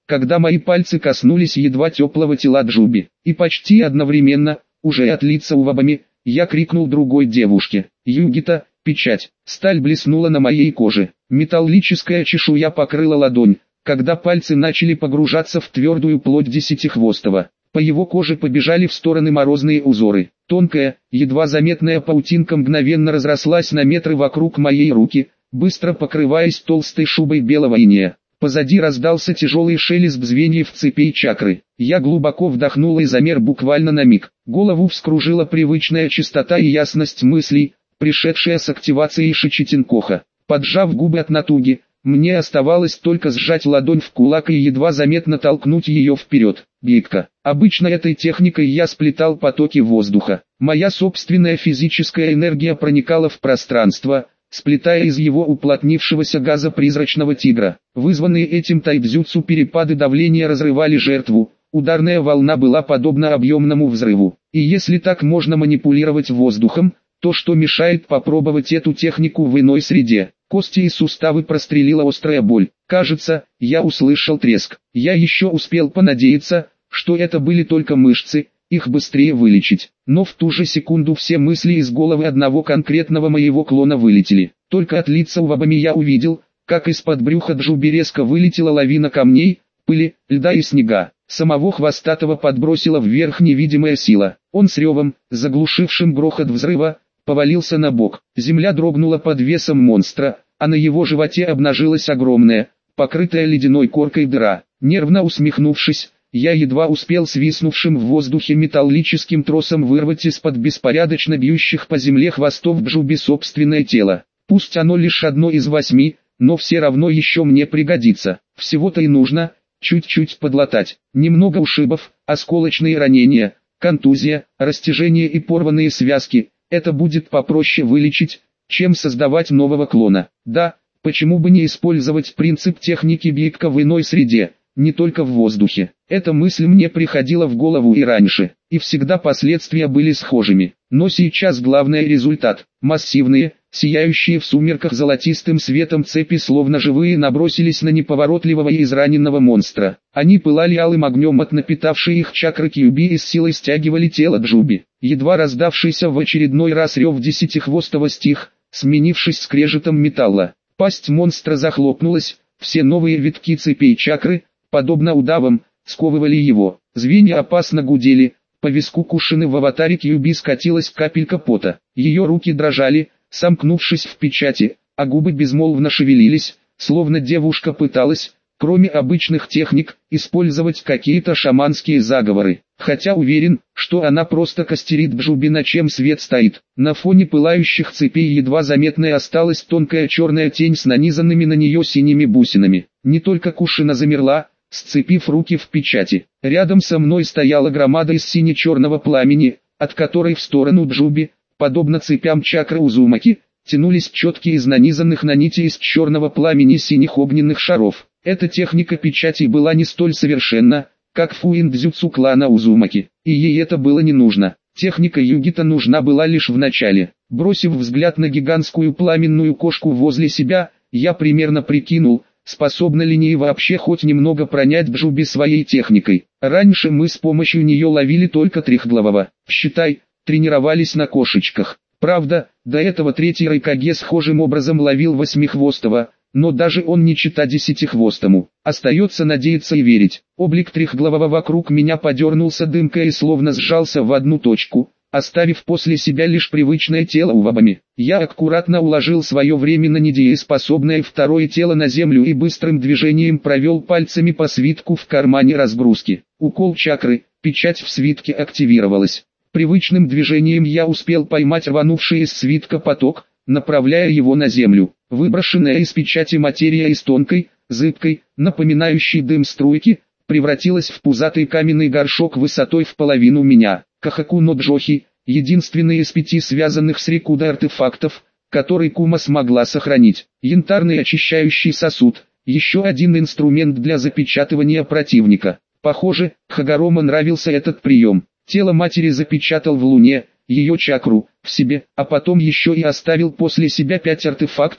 когда мои пальцы коснулись едва теплого тела Джуби. И почти одновременно, уже от лица Увабами, я крикнул другой девушке: «Югита, печать!» Сталь блеснула на моей коже. Металлическая чешуя покрыла ладонь, когда пальцы начали погружаться в твердую плоть Десятихвостого. По его коже побежали в стороны морозные узоры. Тонкая, едва заметная паутинка мгновенно разрослась на метры вокруг моей руки, быстро покрываясь толстой шубой белого инея. Позади раздался тяжелый шелест звеньев цепей чакры. Я глубоко вдохнул и замер буквально на миг. Голову вскружила привычная чистота и ясность мыслей, пришедшая с активацией Шичитинкоха. Поджав губы от натуги, мне оставалось только сжать ладонь в кулак и едва заметно толкнуть ее вперед. Битка. Обычно этой техникой я сплетал потоки воздуха. Моя собственная физическая энергия проникала в пространство, сплетая из его уплотнившегося газа призрачного тигра. Вызванные этим тайбзюцу перепады давления разрывали жертву, ударная волна была подобна объемному взрыву. И если так можно манипулировать воздухом, то что мешает попробовать эту технику в иной среде? Кости и суставы прострелила острая боль. Кажется, я услышал треск. Я еще успел понадеяться, что это были только мышцы, их быстрее вылечить. Но в ту же секунду все мысли из головы одного конкретного моего клона вылетели. Только от лица Увабами я увидел, как из-под брюха Джуби резко вылетела лавина камней, пыли, льда и снега. Самого Хвостатого подбросила вверх невидимая сила. Он с ревом, заглушившим грохот взрыва, повалился на бок. Земля дрогнула под весом монстра, а на его животе обнажилась огромная, покрытая ледяной коркой дыра. Нервно усмехнувшись, я едва успел свиснувшим в воздухе металлическим тросом вырвать из-под беспорядочно бьющих по земле хвостов Джуби собственное тело. Пусть оно лишь одно из восьми, но все равно еще мне пригодится. Всего-то и нужно чуть-чуть подлатать. Немного ушибов, осколочные ранения, контузия, растяжение и порванные связки. Это будет попроще вылечить, чем создавать нового клона. Да, почему бы не использовать принцип техники Битка в иной среде, не только в воздухе. Эта мысль мне приходила в голову и раньше, и всегда последствия были схожими. Но сейчас главный результат. Массивные, сияющие в сумерках золотистым светом цепи словно живые набросились на неповоротливого и израненного монстра. Они пылали алым огнем от напитавшей их чакры Кьюби и с силой стягивали тело Джуби. Едва раздавшийся в очередной раз рев Десятихвостого стих, сменившись скрежетом металла. Пасть монстра захлопнулась, все новые витки цепей чакры, подобно удавам, сковывали его. Звенья опасно гудели, по виску Кушины в аватаре Кьюби скатилась капелька пота. Ее руки дрожали, сомкнувшись в печати, а губы безмолвно шевелились, словно девушка пыталась, кроме обычных техник, использовать какие-то шаманские заговоры. Хотя уверен, что она просто костерит Джуби, на чем свет стоит. На фоне пылающих цепей едва заметной осталась тонкая черная тень с нанизанными на нее синими бусинами. Не только Кушина замерла, сцепив руки в печати. Рядом со мной стояла громада из сине-черного пламени, от которой в сторону Джуби, подобно цепям чакры Узумаки, тянулись четкие из нанизанных на нити из черного пламени синих огненных шаров. Эта техника печати была не столь совершенна, как фуиндзюцу клана Узумаки, и ей это было не нужно. Техника Югита нужна была лишь в начале. Бросив взгляд на гигантскую пламенную кошку возле себя, я примерно прикинул, способна ли Нии вообще хоть немного пронять Джуби своей техникой. Раньше мы с помощью нее ловили только трехглавого, считай, тренировались на кошечках. Правда, до этого третий Райкаге схожим образом ловил восьмихвостого, но даже он не чита десятихвостому. Остается надеяться и верить. Облик трехглавого вокруг меня подернулся дымкой и словно сжался в одну точку, оставив после себя лишь привычное тело Увабами. Я аккуратно уложил свое временно недееспособное второе тело на землю и быстрым движением провел пальцами по свитку в кармане разгрузки. Укол чакры, печать в свитке активировалась. Привычным движением я успел поймать рванувший из свитка поток, направляя его на землю. Выброшенная из печати материя из тонкой, зыбкой, напоминающей дым струйки, превратилась в пузатый каменный горшок высотой в половину меня. Кахаку но Джохи, единственный из пяти связанных с Рикудо артефактов, который Кума смогла сохранить. Янтарный очищающий сосуд, еще один инструмент для запечатывания противника. Похоже, Хагарома нравился этот прием. Тело матери запечатал в луне, ее чакру, в себе, а потом еще и оставил после себя пять артефактов,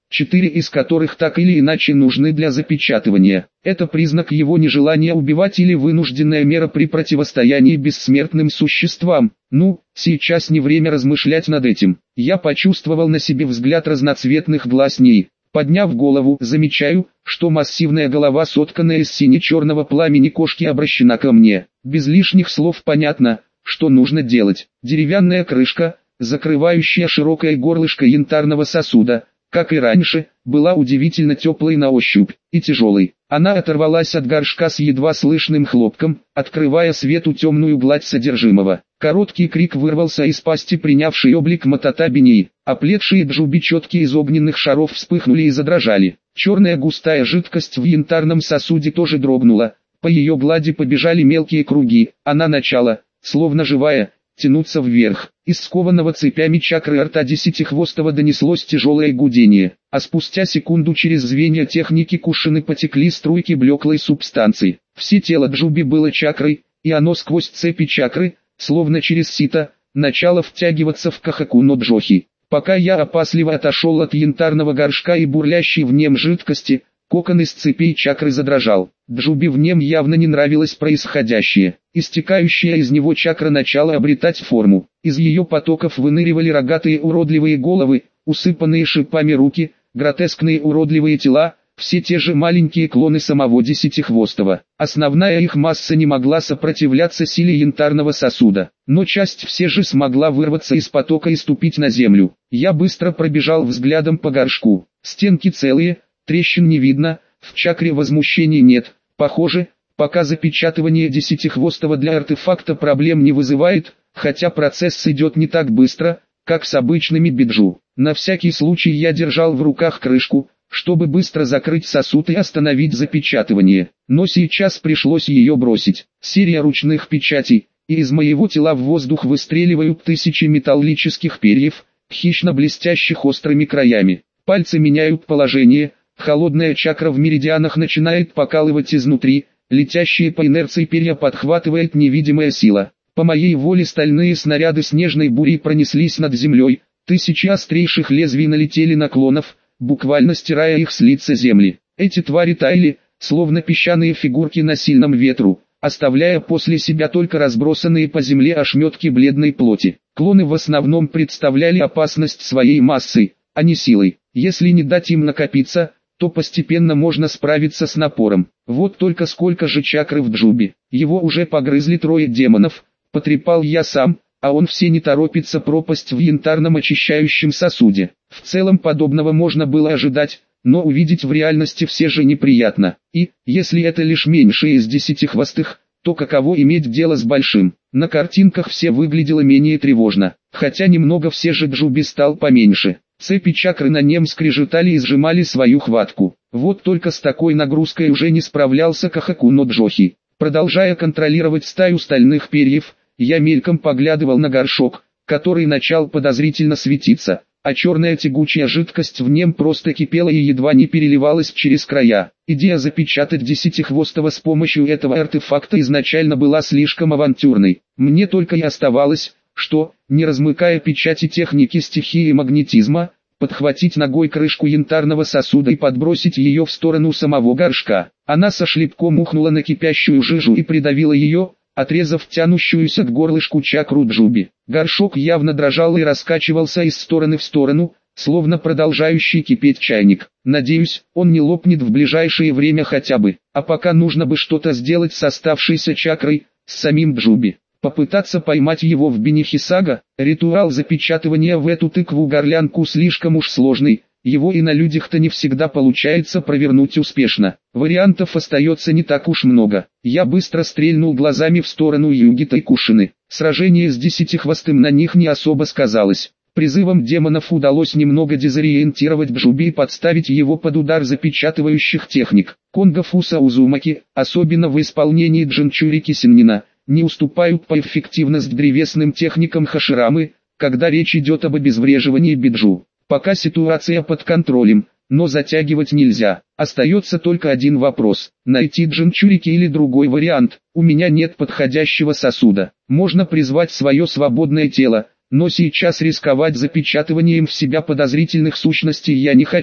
четыре из которых так или иначе нужны для запечатывания. Это признак его нежелания убивать или вынужденная мера при противостоянии бессмертным существам. Ну, сейчас не время размышлять над этим. Я почувствовал на себе взгляд разноцветных глаз Нии. Подняв голову, замечаю, что массивная голова, сотканная из сине-черного пламени кошки, обращена ко мне. Без лишних слов понятно, что нужно делать. Деревянная крышка, закрывающая широкое горлышко янтарного сосуда, как и раньше, была удивительно теплой на ощупь и тяжелой. Она оторвалась от горшка с едва слышным хлопком, открывая свету темную гладь содержимого. Короткий крик вырвался из пасти принявшей облик Матата-Бении. Оплетшие джуби четки из огненных шаров вспыхнули и задрожали. Черная густая жидкость в янтарном сосуде тоже дрогнула. По ее глади побежали мелкие круги. Она начала, словно живая, тянуться вверх. Из скованного цепями чакры рта десятихвостого донеслось тяжелое гудение, а спустя секунду через звенья техники Кушины потекли струйки блеклой субстанции. Все тело джуби было чакрой, и оно сквозь цепи чакры, словно через сито, начало втягиваться в Кахаку-но-Джохи. Пока я опасливо отошел от янтарного горшка и бурлящей в нем жидкости, кокон из цепей чакры задрожал. Джуби в нем явно не нравилось происходящее. Истекающая из него чакра начала обретать форму. Из ее потоков выныривали рогатые уродливые головы, усыпанные шипами руки, гротескные уродливые тела, все те же маленькие клоны самого Десятихвостого. Основная их масса не могла сопротивляться силе янтарного сосуда, но часть все же смогла вырваться из потока и ступить на землю. Я быстро пробежал взглядом по горшку. Стенки целые, трещин не видно, в чакре возмущений нет. Похоже, пока запечатывание Десятихвостого для артефакта проблем не вызывает, хотя процесс идет не так быстро, как с обычными биджу. На всякий случай я держал в руках крышку, чтобы быстро закрыть сосуд и остановить запечатывание. Но сейчас пришлось ее бросить. Серия ручных печатей, и из моего тела в воздух выстреливают тысячи металлических перьев, хищно блестящих острыми краями. Пальцы меняют положение, холодная чакра в меридианах начинает покалывать изнутри, летящие по инерции перья подхватывает невидимая сила. По моей воле стальные снаряды снежной бурей пронеслись над землей, тысячи острейших лезвий налетели на клонов, буквально стирая их с лица земли. Эти твари таяли, словно песчаные фигурки на сильном ветру, оставляя после себя только разбросанные по земле ошметки бледной плоти. Клоны в основном представляли опасность своей массой, а не силой. Если не дать им накопиться, то постепенно можно справиться с напором. Вот только сколько же чакры в джубе. Его уже погрызли трое демонов, потрепал я сам, а он все не торопится пропасть в янтарном очищающем сосуде. В целом подобного можно было ожидать, но увидеть в реальности все же неприятно. И, если это лишь меньшее из десятихвостых, то каково иметь дело с большим? На картинках все выглядело менее тревожно, хотя немного все же джуби стал поменьше. Цепи чакры на нем скрежетали и сжимали свою хватку. Вот только с такой нагрузкой уже не справлялся Кахаку-но-Джохи. Продолжая контролировать стаю стальных перьев, я мельком поглядывал на горшок, который начал подозрительно светиться, а черная тягучая жидкость в нем просто кипела и едва не переливалась через края. Идея запечатать Десятихвостого с помощью этого артефакта изначально была слишком авантюрной. Мне только и оставалось, что, не размыкая печати техники стихии магнетизма, подхватить ногой крышку янтарного сосуда и подбросить ее в сторону самого горшка. Она со шлепком ухнула на кипящую жижу и придавила ее, отрезав тянущуюся к горлышку чакру джуби. Горшок явно дрожал и раскачивался из стороны в сторону, словно продолжающий кипеть чайник. Надеюсь, он не лопнет в ближайшее время хотя бы, а пока нужно бы что-то сделать с оставшейся чакрой, с самим джуби. Попытаться поймать его в Бенихисага, ритуал запечатывания в эту тыкву-горлянку слишком уж сложный, его и на людях-то не всегда получается провернуть успешно. Вариантов остается не так уж много. Я быстро стрельнул глазами в сторону Югита и Кушины. Сражение с Десятихвостым на них не особо сказалось. Призывом демонов удалось немного дезориентировать джуби и подставить его под удар запечатывающих техник. Конго Фуса Узумаки, особенно в исполнении Джинчурики Синнина, не уступают по эффективности древесным техникам Хаширамы, когда речь идет об обезвреживании биджу. Пока ситуация под контролем, но затягивать нельзя. Остается только один вопрос: найти джинчурики или другой вариант. У меня нет подходящего сосуда. Можно призвать свое свободное тело, но сейчас рисковать запечатыванием в себя подозрительных сущностей я не хочу.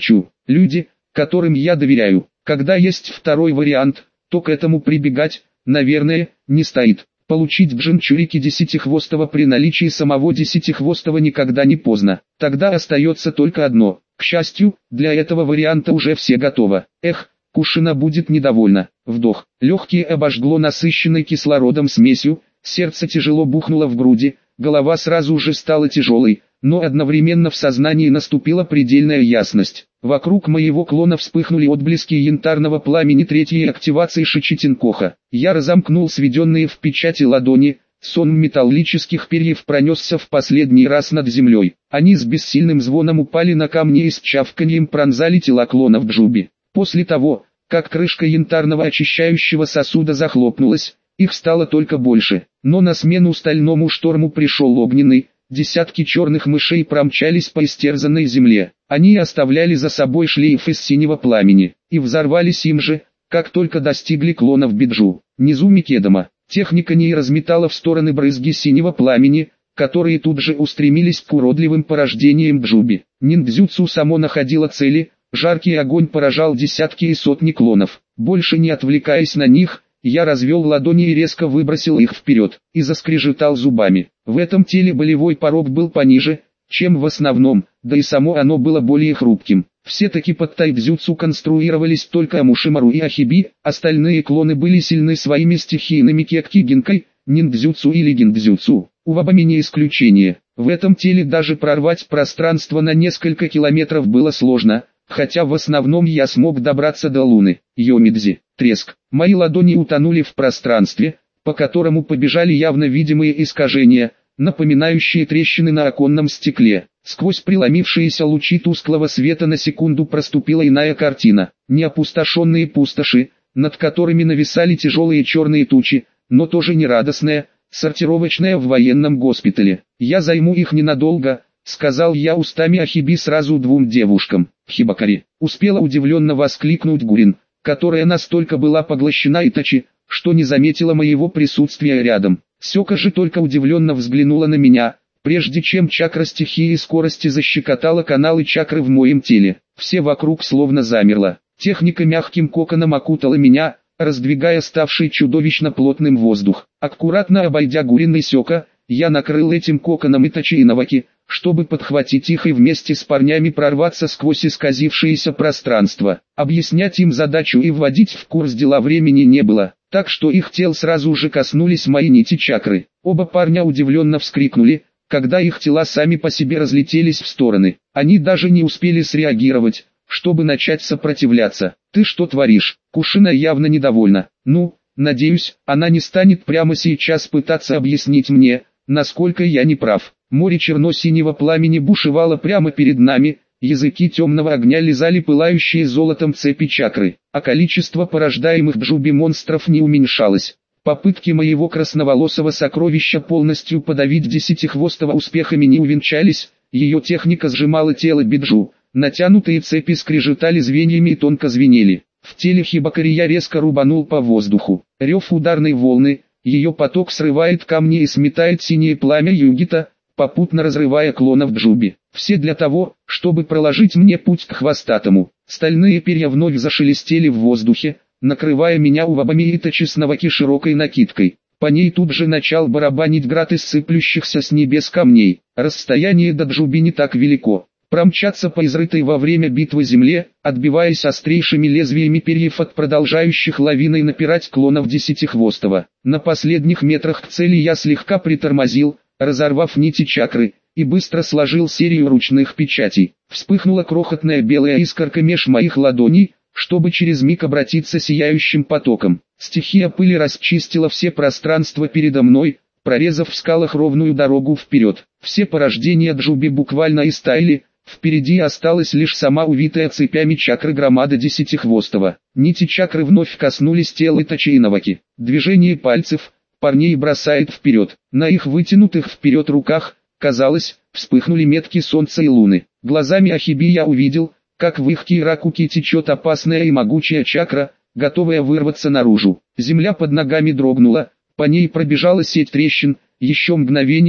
люди, которым я доверяю. Когда есть второй вариант, то к этому прибегать, наверное, не стоит. Получить джинчурики десятихвостого при наличии самого десятихвостого никогда не поздно. Тогда остается только одно. К счастью, для этого варианта уже все готово. Эх, Кушина будет недовольна. Вдох. Легкие обожгло насыщенной кислородом смесью, сердце тяжело бухнуло в груди, голова сразу же стала тяжелой, но одновременно в сознании наступила предельная ясность. Вокруг моего клона вспыхнули отблески янтарного пламени третьей активации Шичитинкоха. Я разомкнул сведенные в печати ладони, сон металлических перьев пронесся в последний раз над землей. Они с бессильным звоном упали на камни и с чавканьем пронзали тела клонов Джуби. После того, как крышка янтарного очищающего сосуда захлопнулась, их стало только больше. Но на смену стальному шторму пришел огненный. Десятки черных мышей промчались по истерзанной земле. Они оставляли за собой шлейф из синего пламени, и взорвались им же, как только достигли клонов Биджу. Низу Микедома, техника не разметала в стороны брызги синего пламени, которые тут же устремились к уродливым порождениям Джуби. Ниндзюцу само находило цели, жаркий огонь поражал десятки и сотни клонов. Больше не отвлекаясь на них, я развел ладони и резко выбросил их вперед, и заскрежетал зубами. В этом теле болевой порог был пониже, чем в основном, да и само оно было более хрупким. Все таки под тайдзюцу конструировались только Амушимару и Ахиби, остальные клоны были сильны своими стихийными кекки-гинкой, ниндзюцу или гиндзюцу. Увабами не исключение. В этом теле даже прорвать пространство на несколько километров было сложно, хотя в основном я смог добраться до Луны. Йомидзи. Треск. Мои ладони утонули в пространстве, по которому побежали явно видимые искажения, напоминающие трещины на оконном стекле. Сквозь преломившиеся лучи тусклого света на секунду проступила иная картина. Не опустошенные пустоши, над которыми нависали тяжелые черные тучи, но тоже не радостная, сортировочная в военном госпитале. «Я займу их ненадолго», — сказал я устами Ахиби сразу двум девушкам. «Хибакари», — успела удивленно воскликнуть Гурин, которая настолько была поглощена Итачи, что не заметила моего присутствия рядом. Сёка же только удивленно взглянула на меня, прежде чем чакра стихии скорости защекотала каналы чакры в моем теле. Все вокруг словно замерло. Техника мягким коконом окутала меня, раздвигая ставший чудовищно плотным воздух. Аккуратно обойдя Гурин и Сёка, я накрыл этим коконом Итачи и Наваки, чтобы подхватить их и вместе с парнями прорваться сквозь исказившееся пространство. Объяснять им задачу и вводить в курс дела времени не было, так что их тел сразу же коснулись мои нити чакры. Оба парня удивленно вскрикнули, когда их тела сами по себе разлетелись в стороны. Они даже не успели среагировать, чтобы начать сопротивляться. «Ты что творишь?» Кушина явно недовольна. «Ну, надеюсь, она не станет прямо сейчас пытаться объяснить мне, насколько я не прав». Море черно-синего пламени бушевало прямо перед нами, языки темного огня лизали пылающие золотом цепи чакры, а количество порождаемых Джуби монстров не уменьшалось. Попытки моего красноволосого сокровища полностью подавить десятихвостого успехами не увенчались, ее техника сжимала тело Биджу, натянутые цепи скрежетали звеньями и тонко звенели. В теле Хибакари я резко рубанул по воздуху. Рев ударной волны, ее поток срывает камни и сметает синее пламя Югита, попутно разрывая клонов Джуби. Все для того, чтобы проложить мне путь к хвостатому. Стальные перья вновь зашелестели в воздухе, накрывая меня увабами Итачи с Наваки широкой накидкой. По ней тут же начал барабанить град из сыплющихся с небес камней. Расстояние до Джуби не так велико. Промчаться по изрытой во время битвы земле, отбиваясь острейшими лезвиями перьев от продолжающих лавиной напирать клонов десятихвостого. На последних метрах к цели я слегка притормозил, разорвав нити чакры, и быстро сложил серию ручных печатей. Вспыхнула крохотная белая искорка меж моих ладоней, чтобы через миг обратиться сияющим потоком. Стихия пыли расчистила все пространства передо мной, прорезав в скалах ровную дорогу вперед. Все порождения Джуби буквально истаяли, впереди осталась лишь сама увитая цепями чакры громада десятихвостого. Нити чакры вновь коснулись тел Итачи и Наваки. Движение пальцев парней бросает вперед. На их вытянутых вперед руках, казалось, вспыхнули метки солнца и луны. Глазами Ахиби я увидел, как в их киракуке течет опасная и могучая чакра, готовая вырваться наружу. Земля под ногами дрогнула, по ней пробежала сеть трещин, еще мгновение,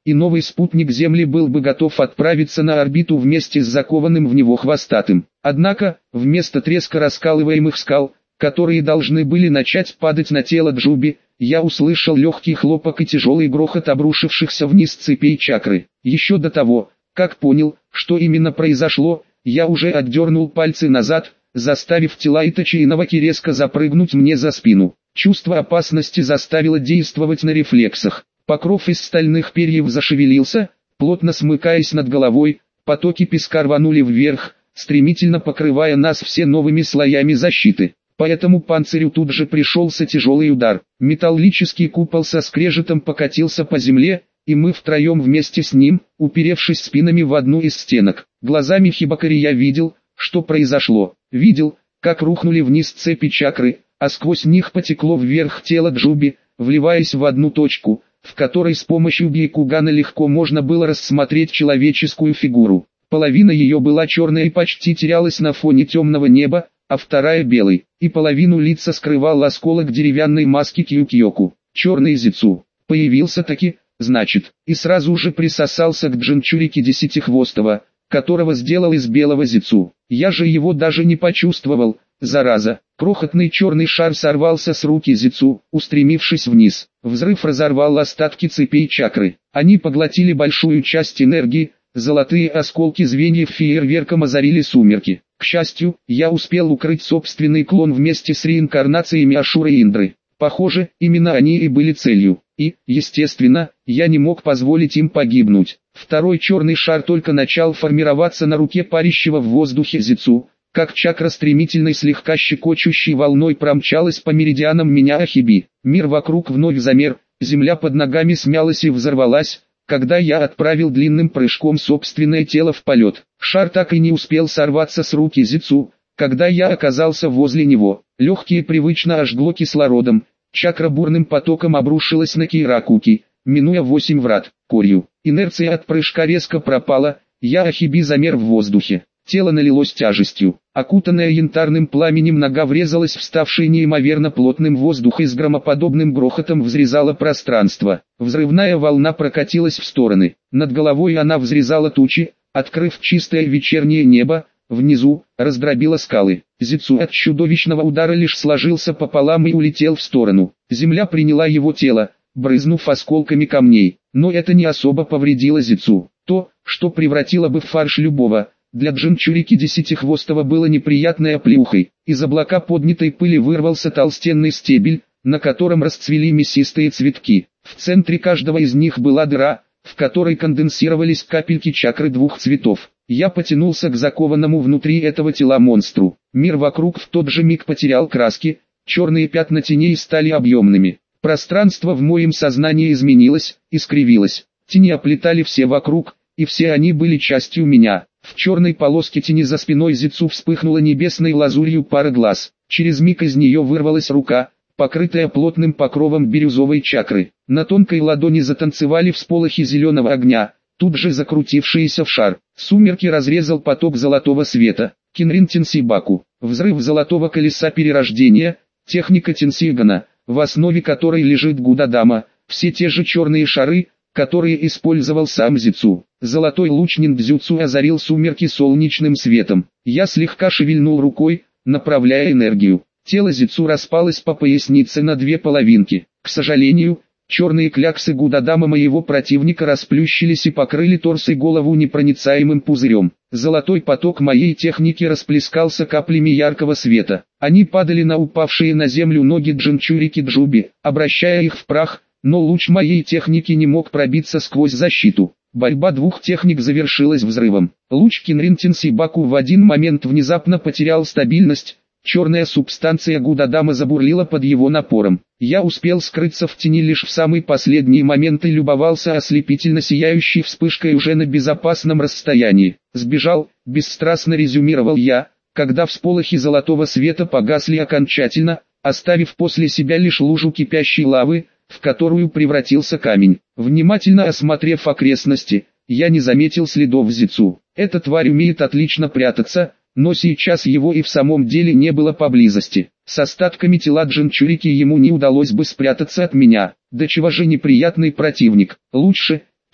и новый спутник Земли был бы готов отправиться на орбиту вместе с закованным в него хвостатым. Однако, вместо треска раскалываемых скал, которые должны были начать падать на тело Джуби, я услышал легкий хлопок и тяжелый грохот обрушившихся вниз цепей чакры. Еще до того, как понял, что именно произошло, я уже отдернул пальцы назад, заставив тела Итачи и Наваки резко запрыгнуть мне за спину. Чувство опасности заставило действовать на рефлексах. Покров из стальных перьев зашевелился, плотно смыкаясь над головой, потоки песка рванули вверх, стремительно покрывая нас все новыми слоями защиты. По этому панцирю тут же пришелся тяжелый удар. Металлический купол со скрежетом покатился по земле, и мы втроем вместе с ним, уперевшись спинами в одну из стенок. Глазами Хибакари я видел, что произошло. Видел, как рухнули вниз цепи чакры, а сквозь них потекло вверх тело Джуби, вливаясь в одну точку, в которой с помощью Бьякугана легко можно было рассмотреть человеческую фигуру. Половина ее была черная и почти терялась на фоне темного неба, а вторая белой, и половину лица скрывал осколок деревянной маски Кьюкьёку. Черный Зицу появился таки, значит, и сразу же присосался к Джинчурике Десятихвостого, которого сделал из белого Зицу. Я же его даже не почувствовал, зараза. Крохотный черный шар сорвался с руки Зицу, устремившись вниз. Взрыв разорвал остатки цепей чакры. Они поглотили большую часть энергии, золотые осколки звеньев фейерверком озарили сумерки. К счастью, я успел укрыть собственный клон вместе с реинкарнациями Ашуры и Индры. Похоже, именно они и были целью. И, естественно, я не мог позволить им погибнуть. Второй черный шар только начал формироваться на руке парящего в воздухе Зицу, как чакра стремительной слегка щекочущей волной промчалась по меридианам меня Ахиби. Мир вокруг вновь замер, земля под ногами смялась и взорвалась, когда я отправил длинным прыжком собственное тело в полет. Шар так и не успел сорваться с руки Зицу, когда я оказался возле него. Легкие привычно ожгло кислородом, чакра бурным потоком обрушилась на Кейракуки, минуя восемь врат. Корью. Инерция от прыжка резко пропала, я Ахиби замер в воздухе. Тело налилось тяжестью. Окутанная янтарным пламенем нога врезалась в ставший неимоверно плотным воздух и с громоподобным грохотом взрезала пространство. Взрывная волна прокатилась в стороны. Над головой она взрезала тучи, открыв чистое вечернее небо. Внизу, раздробила скалы. Зицу от чудовищного удара лишь сложился пополам и улетел в сторону. Земля приняла его тело, брызнув осколками камней. Но это не особо повредило Зицу. То, что превратило бы в фарш любого, для Джинчурики Десятихвостого было неприятной оплеухой. Из облака поднятой пыли вырвался толстенный стебель, на котором расцвели мясистые цветки. В центре каждого из них была дыра, в которой конденсировались капельки чакры двух цветов. Я потянулся к закованному внутри этого тела монстру. Мир вокруг в тот же миг потерял краски, черные пятна теней стали объемными. Пространство в моем сознании изменилось, искривилось. Тени оплетали все вокруг, и все они были частью меня. В черной полоске тени за спиной Зицу вспыхнула небесной лазурью пара глаз. Через миг из нее вырвалась рука, покрытая плотным покровом бирюзовой чакры. На тонкой ладони затанцевали всполохи зеленого огня, тут же закрутившиеся в шар. Сумерки разрезал поток золотого света. Кинрин Тенсибаку. Взрыв золотого колеса перерождения, техника Тенсигана, в основе которой лежит Гудадама, все те же черные шары, которые использовал сам Зицу. Золотой луч ниндзюцу озарил сумерки солнечным светом. Я слегка шевельнул рукой, направляя энергию. Тело Зицу распалось по пояснице на две половинки. К сожалению, черные кляксы Гудадама моего противника расплющились и покрыли торс и голову непроницаемым пузырем. Золотой поток моей техники расплескался каплями яркого света. Они падали на упавшие на землю ноги Джинчурики Джуби, обращая их в прах, но луч моей техники не мог пробиться сквозь защиту. Борьба двух техник завершилась взрывом. Луч Кинрин Тенсибаку в один момент внезапно потерял стабильность, черная субстанция Гудадама забурлила под его напором. Я успел скрыться в тени лишь в самый последний момент и любовался ослепительно сияющей вспышкой уже на безопасном расстоянии. «Сбежал», — бесстрастно резюмировал я, когда всполохи золотого света погасли окончательно, оставив после себя лишь лужу кипящей лавы, в которую превратился камень. Внимательно осмотрев окрестности, я не заметил следов Зицу. Эта тварь умеет отлично прятаться, но сейчас его и в самом деле не было поблизости. С остатками тела Джинчурики ему не удалось бы спрятаться от меня. Да чего же неприятный противник. Лучше,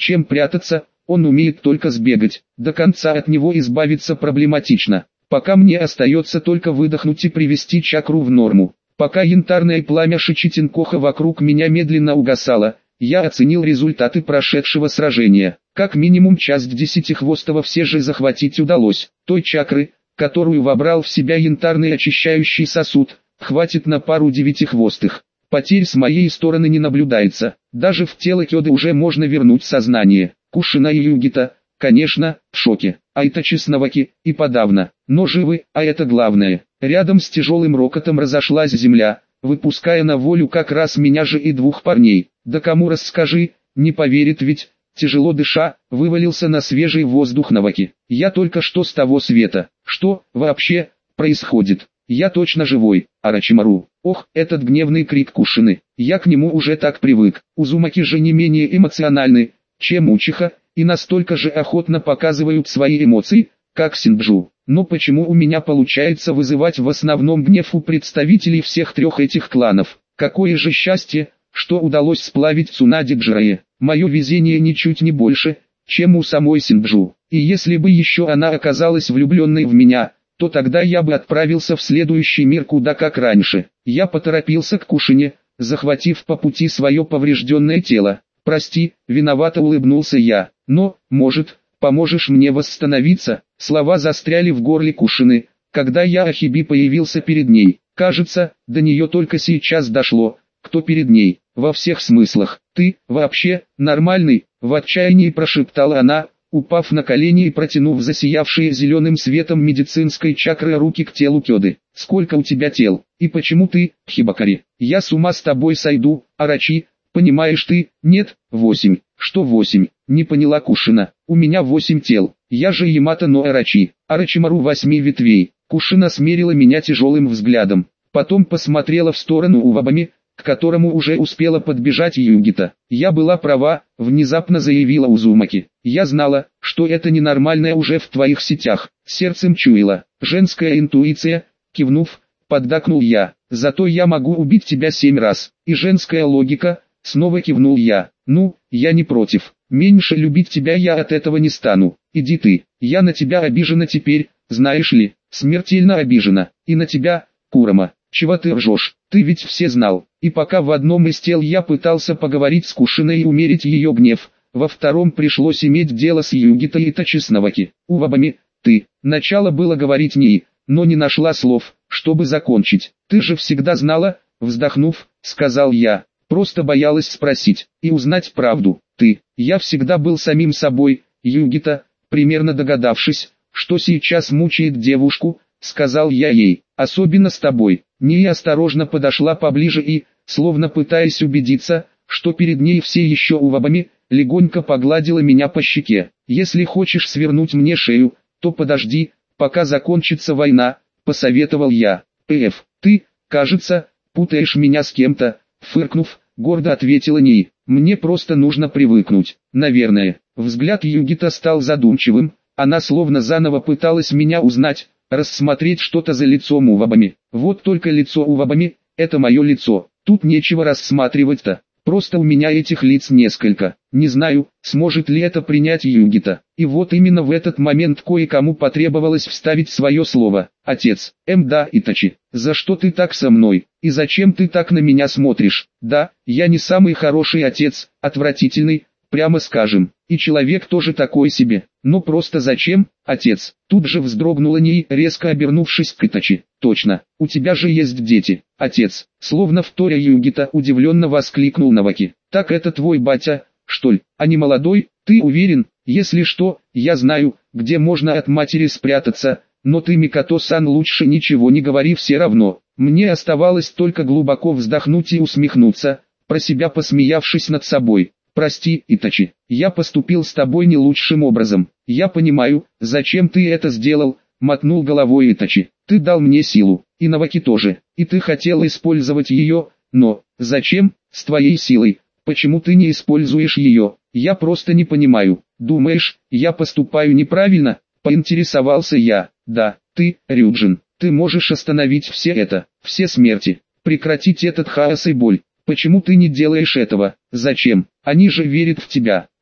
чем прятаться, он умеет только сбегать, до конца от него избавиться проблематично. Пока мне остается только выдохнуть и привести чакру в норму. Пока янтарное пламя Шичитинкоха вокруг меня медленно угасало, я оценил результаты прошедшего сражения. Как минимум часть десятихвостого все же захватить удалось. Той чакры, которую вобрал в себя янтарный очищающий сосуд, хватит на пару девятихвостых. Потерь с моей стороны не наблюдается. Даже в тело Кёды уже можно вернуть сознание. Кушина и Югита, конечно, в шоке. Айтачи с Наваки и подавно. Но живы, а это главное. Рядом с тяжелым рокотом разошлась земля, выпуская на волю как раз меня же и двух парней. Да кому расскажи, не поверит ведь. Тяжело дыша, вывалился на свежий воздух Наваки. Я только что с того света. Что, вообще, происходит? Я точно живой, Орочимару. Ох, этот гневный крик Кушины. Я к нему уже так привык. Узумаки же не менее эмоциональны, чем Учиха, и настолько же охотно показывают свои эмоции, как Синджу. Но почему у меня получается вызывать в основном гнев у представителей всех трех этих кланов? Какое же счастье, что удалось сплавить Цунади Джирае. Мое везение ничуть не больше, чем у самой Синджу. И если бы еще она оказалась влюбленной в меня, то тогда я бы отправился в следующий мир куда как раньше. Я поторопился к Кушине, захватив по пути свое поврежденное тело. «Прости», виновато улыбнулся я, «но, может, поможешь мне восстановиться?» Слова застряли в горле Кушины, когда я Ахиби появился перед ней. Кажется, до нее только сейчас дошло, кто перед ней, во всех смыслах. «Ты, вообще, нормальный?» — в отчаянии прошептала она, упав на колени и протянув засиявшие зеленым светом медицинской чакры руки к телу Кёды. «Сколько у тебя тел? И почему ты, Хибакари? Я с ума с тобой сойду, Орочи, понимаешь ты?» «Нет, восемь». «Что восемь?» — не поняла Кушина. «У меня восемь тел. Я же Ямато но Орочи, Орочимару восьми ветвей». Кушина смерила меня тяжелым взглядом. Потом посмотрела в сторону Увабами, к которому уже успела подбежать Югита. «Я была права», — внезапно заявила Узумаки. «Я знала, что это ненормальное уже в твоих сетях». Сердцем чуяла. «Женская интуиция», — кивнув, поддакнул я. «Зато я могу убить тебя семь раз». «И женская логика», — снова кивнул я. «Ну, я не против. Меньше любить тебя я от этого не стану. Иди ты. Я на тебя обижена теперь, знаешь ли, смертельно обижена. И на тебя, Курама. Чего ты ржешь? Ты ведь все знал». И пока в одном из тел я пытался поговорить с Кушиной и умерить ее гнев, во втором пришлось иметь дело с Югита и Итачи с Наваки. «Увабами, ты». Начало было говорить не, но не нашла слов, чтобы закончить. «Ты же всегда знала», вздохнув, сказал я. «Просто боялась спросить и узнать правду. Ты». Я всегда был самим собой, Югита, примерно догадавшись, что сейчас мучает девушку, сказал я ей. «Особенно с тобой». Ния осторожно подошла поближе и, словно пытаясь убедиться, что перед ней все еще Увабами, легонько погладила меня по щеке. «Если хочешь свернуть мне шею, то подожди, пока закончится война», — посоветовал я. «Эф, ты, кажется, путаешь меня с кем-то», — фыркнув, гордо ответила Ния. «Мне просто нужно привыкнуть, наверное». Взгляд Югита стал задумчивым, она словно заново пыталась меня узнать, рассмотреть что-то за лицом Увабами. «Вот только лицо Увабами, это мое лицо, тут нечего рассматривать-то, просто у меня этих лиц несколько, не знаю, сможет ли это принять Югита». И вот именно в этот момент кое-кому потребовалось вставить свое слово. «Отец, эм да, Итачи, за что ты так со мной, и зачем ты так на меня смотришь?» «Да, я не самый хороший отец, отвратительный, прямо скажем, и человек тоже такой себе, но просто зачем, отец?» Тут же вздрогнула Ней, резко обернувшись к Итачи. «Точно, у тебя же есть дети, отец», словно вторя Югита удивленно воскликнул Наваки. «Так это твой батя, что ли, а не молодой? Ты уверен? Если что, я знаю, где можно от матери спрятаться, но ты, Микато-сан, лучше ничего не говори все равно». Мне оставалось только глубоко вздохнуть и усмехнуться, про себя посмеявшись над собой. «Прости, Итачи, я поступил с тобой не лучшим образом. Я понимаю, зачем ты это сделал», — мотнул головой Итачи. «Ты дал мне силу, и Наваки тоже, и ты хотел использовать ее, но, зачем, с твоей силой, почему ты не используешь ее? Я просто не понимаю. Думаешь, я поступаю неправильно?» — поинтересовался я. «Да, ты, Рюджин, ты можешь остановить все это, все смерти, прекратить этот хаос и боль. Почему ты не делаешь этого? Зачем? Они же верят в тебя.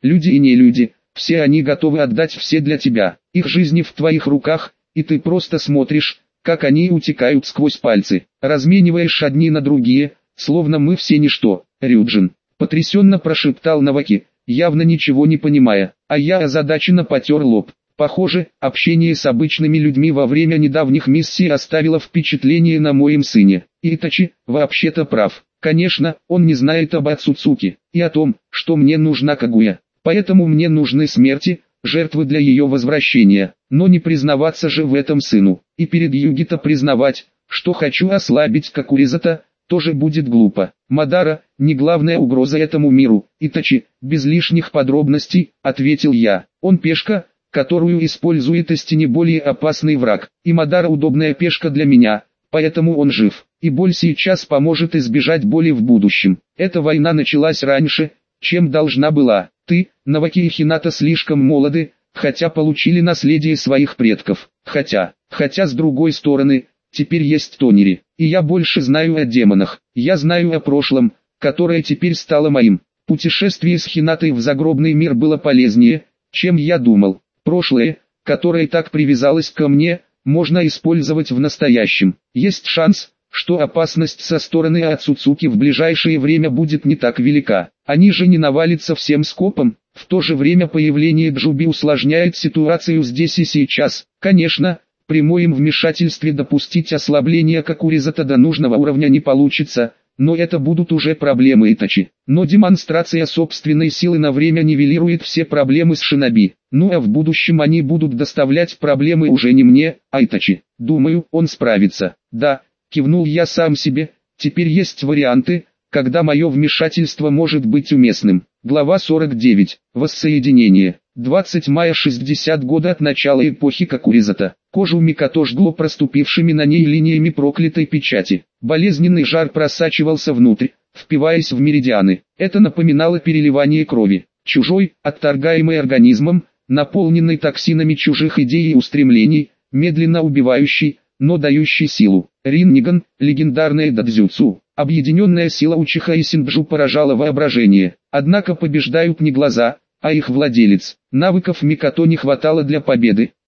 люди и не люди, все они готовы отдать все для тебя. Их жизни в твоих руках, и ты просто смотришь, как они утекают сквозь пальцы. Размениваешь одни на другие, словно мы все ничто. Рюджин потрясенно прошептал Наваки, явно ничего не понимая, а я озадаченно потер лоб. Похоже, общение с обычными людьми во время недавних миссий оставило впечатление на моем сыне. Итачи, вообще-то прав. Конечно, он не знает об Ацуцуки и о том, что мне нужна Кагуя. Поэтому мне нужны смерти, жертвы для ее возвращения. Но не признаваться же в этом сыну. И перед Югито признавать, что хочу ослабить Какуризата, тоже будет глупо. Мадара, не главная угроза этому миру. Итачи, без лишних подробностей, ответил я. Он пешка, которую использует исти не более опасный враг. И Мадара удобная пешка для меня, поэтому он жив. И боль сейчас поможет избежать боли в будущем. Эта война началась раньше, чем должна была. Ты, Наваки и Хината слишком молоды, хотя получили наследие своих предков. Хотя, хотя с другой стороны, теперь есть Тонери. И я больше знаю о демонах. Я знаю о прошлом, которое теперь стало моим. Путешествие с Хинатой в загробный мир было полезнее, чем я думал. Прошлое, которое так привязалось ко мне, можно использовать в настоящем. Есть шанс, что опасность со стороны Ацуцуки в ближайшее время будет не так велика. Они же не навалятся всем скопом. В то же время появление Джуби усложняет ситуацию здесь и сейчас. Конечно, при моем вмешательстве допустить ослабление Какуризата до нужного уровня не получится, но это будут уже проблемы Итачи. Но демонстрация собственной силы на время нивелирует все проблемы с шиноби. Ну а в будущем они будут доставлять проблемы уже не мне, а Итачи. Думаю, он справится. Да, кивнул я сам себе, теперь есть варианты, когда мое вмешательство может быть уместным. Глава сорок девять. Воссоединение. двадцатого мая шестидесятого года от начала эпохи Какуризата. Кожу Микото жгло проступившими на ней линиями проклятой печати. Болезненный жар просачивался внутрь, впиваясь в меридианы. Это напоминало переливание крови. Чужой, отторгаемый организмом, наполненный токсинами чужих идей и устремлений, медленно убивающий, но дающий силу. Ринниган, легендарная дадзюцу. Объединенная сила Учиха и Синджу поражала воображение. Однако побеждают не глаза, а их владелец. Навыков Микото не хватало для победы.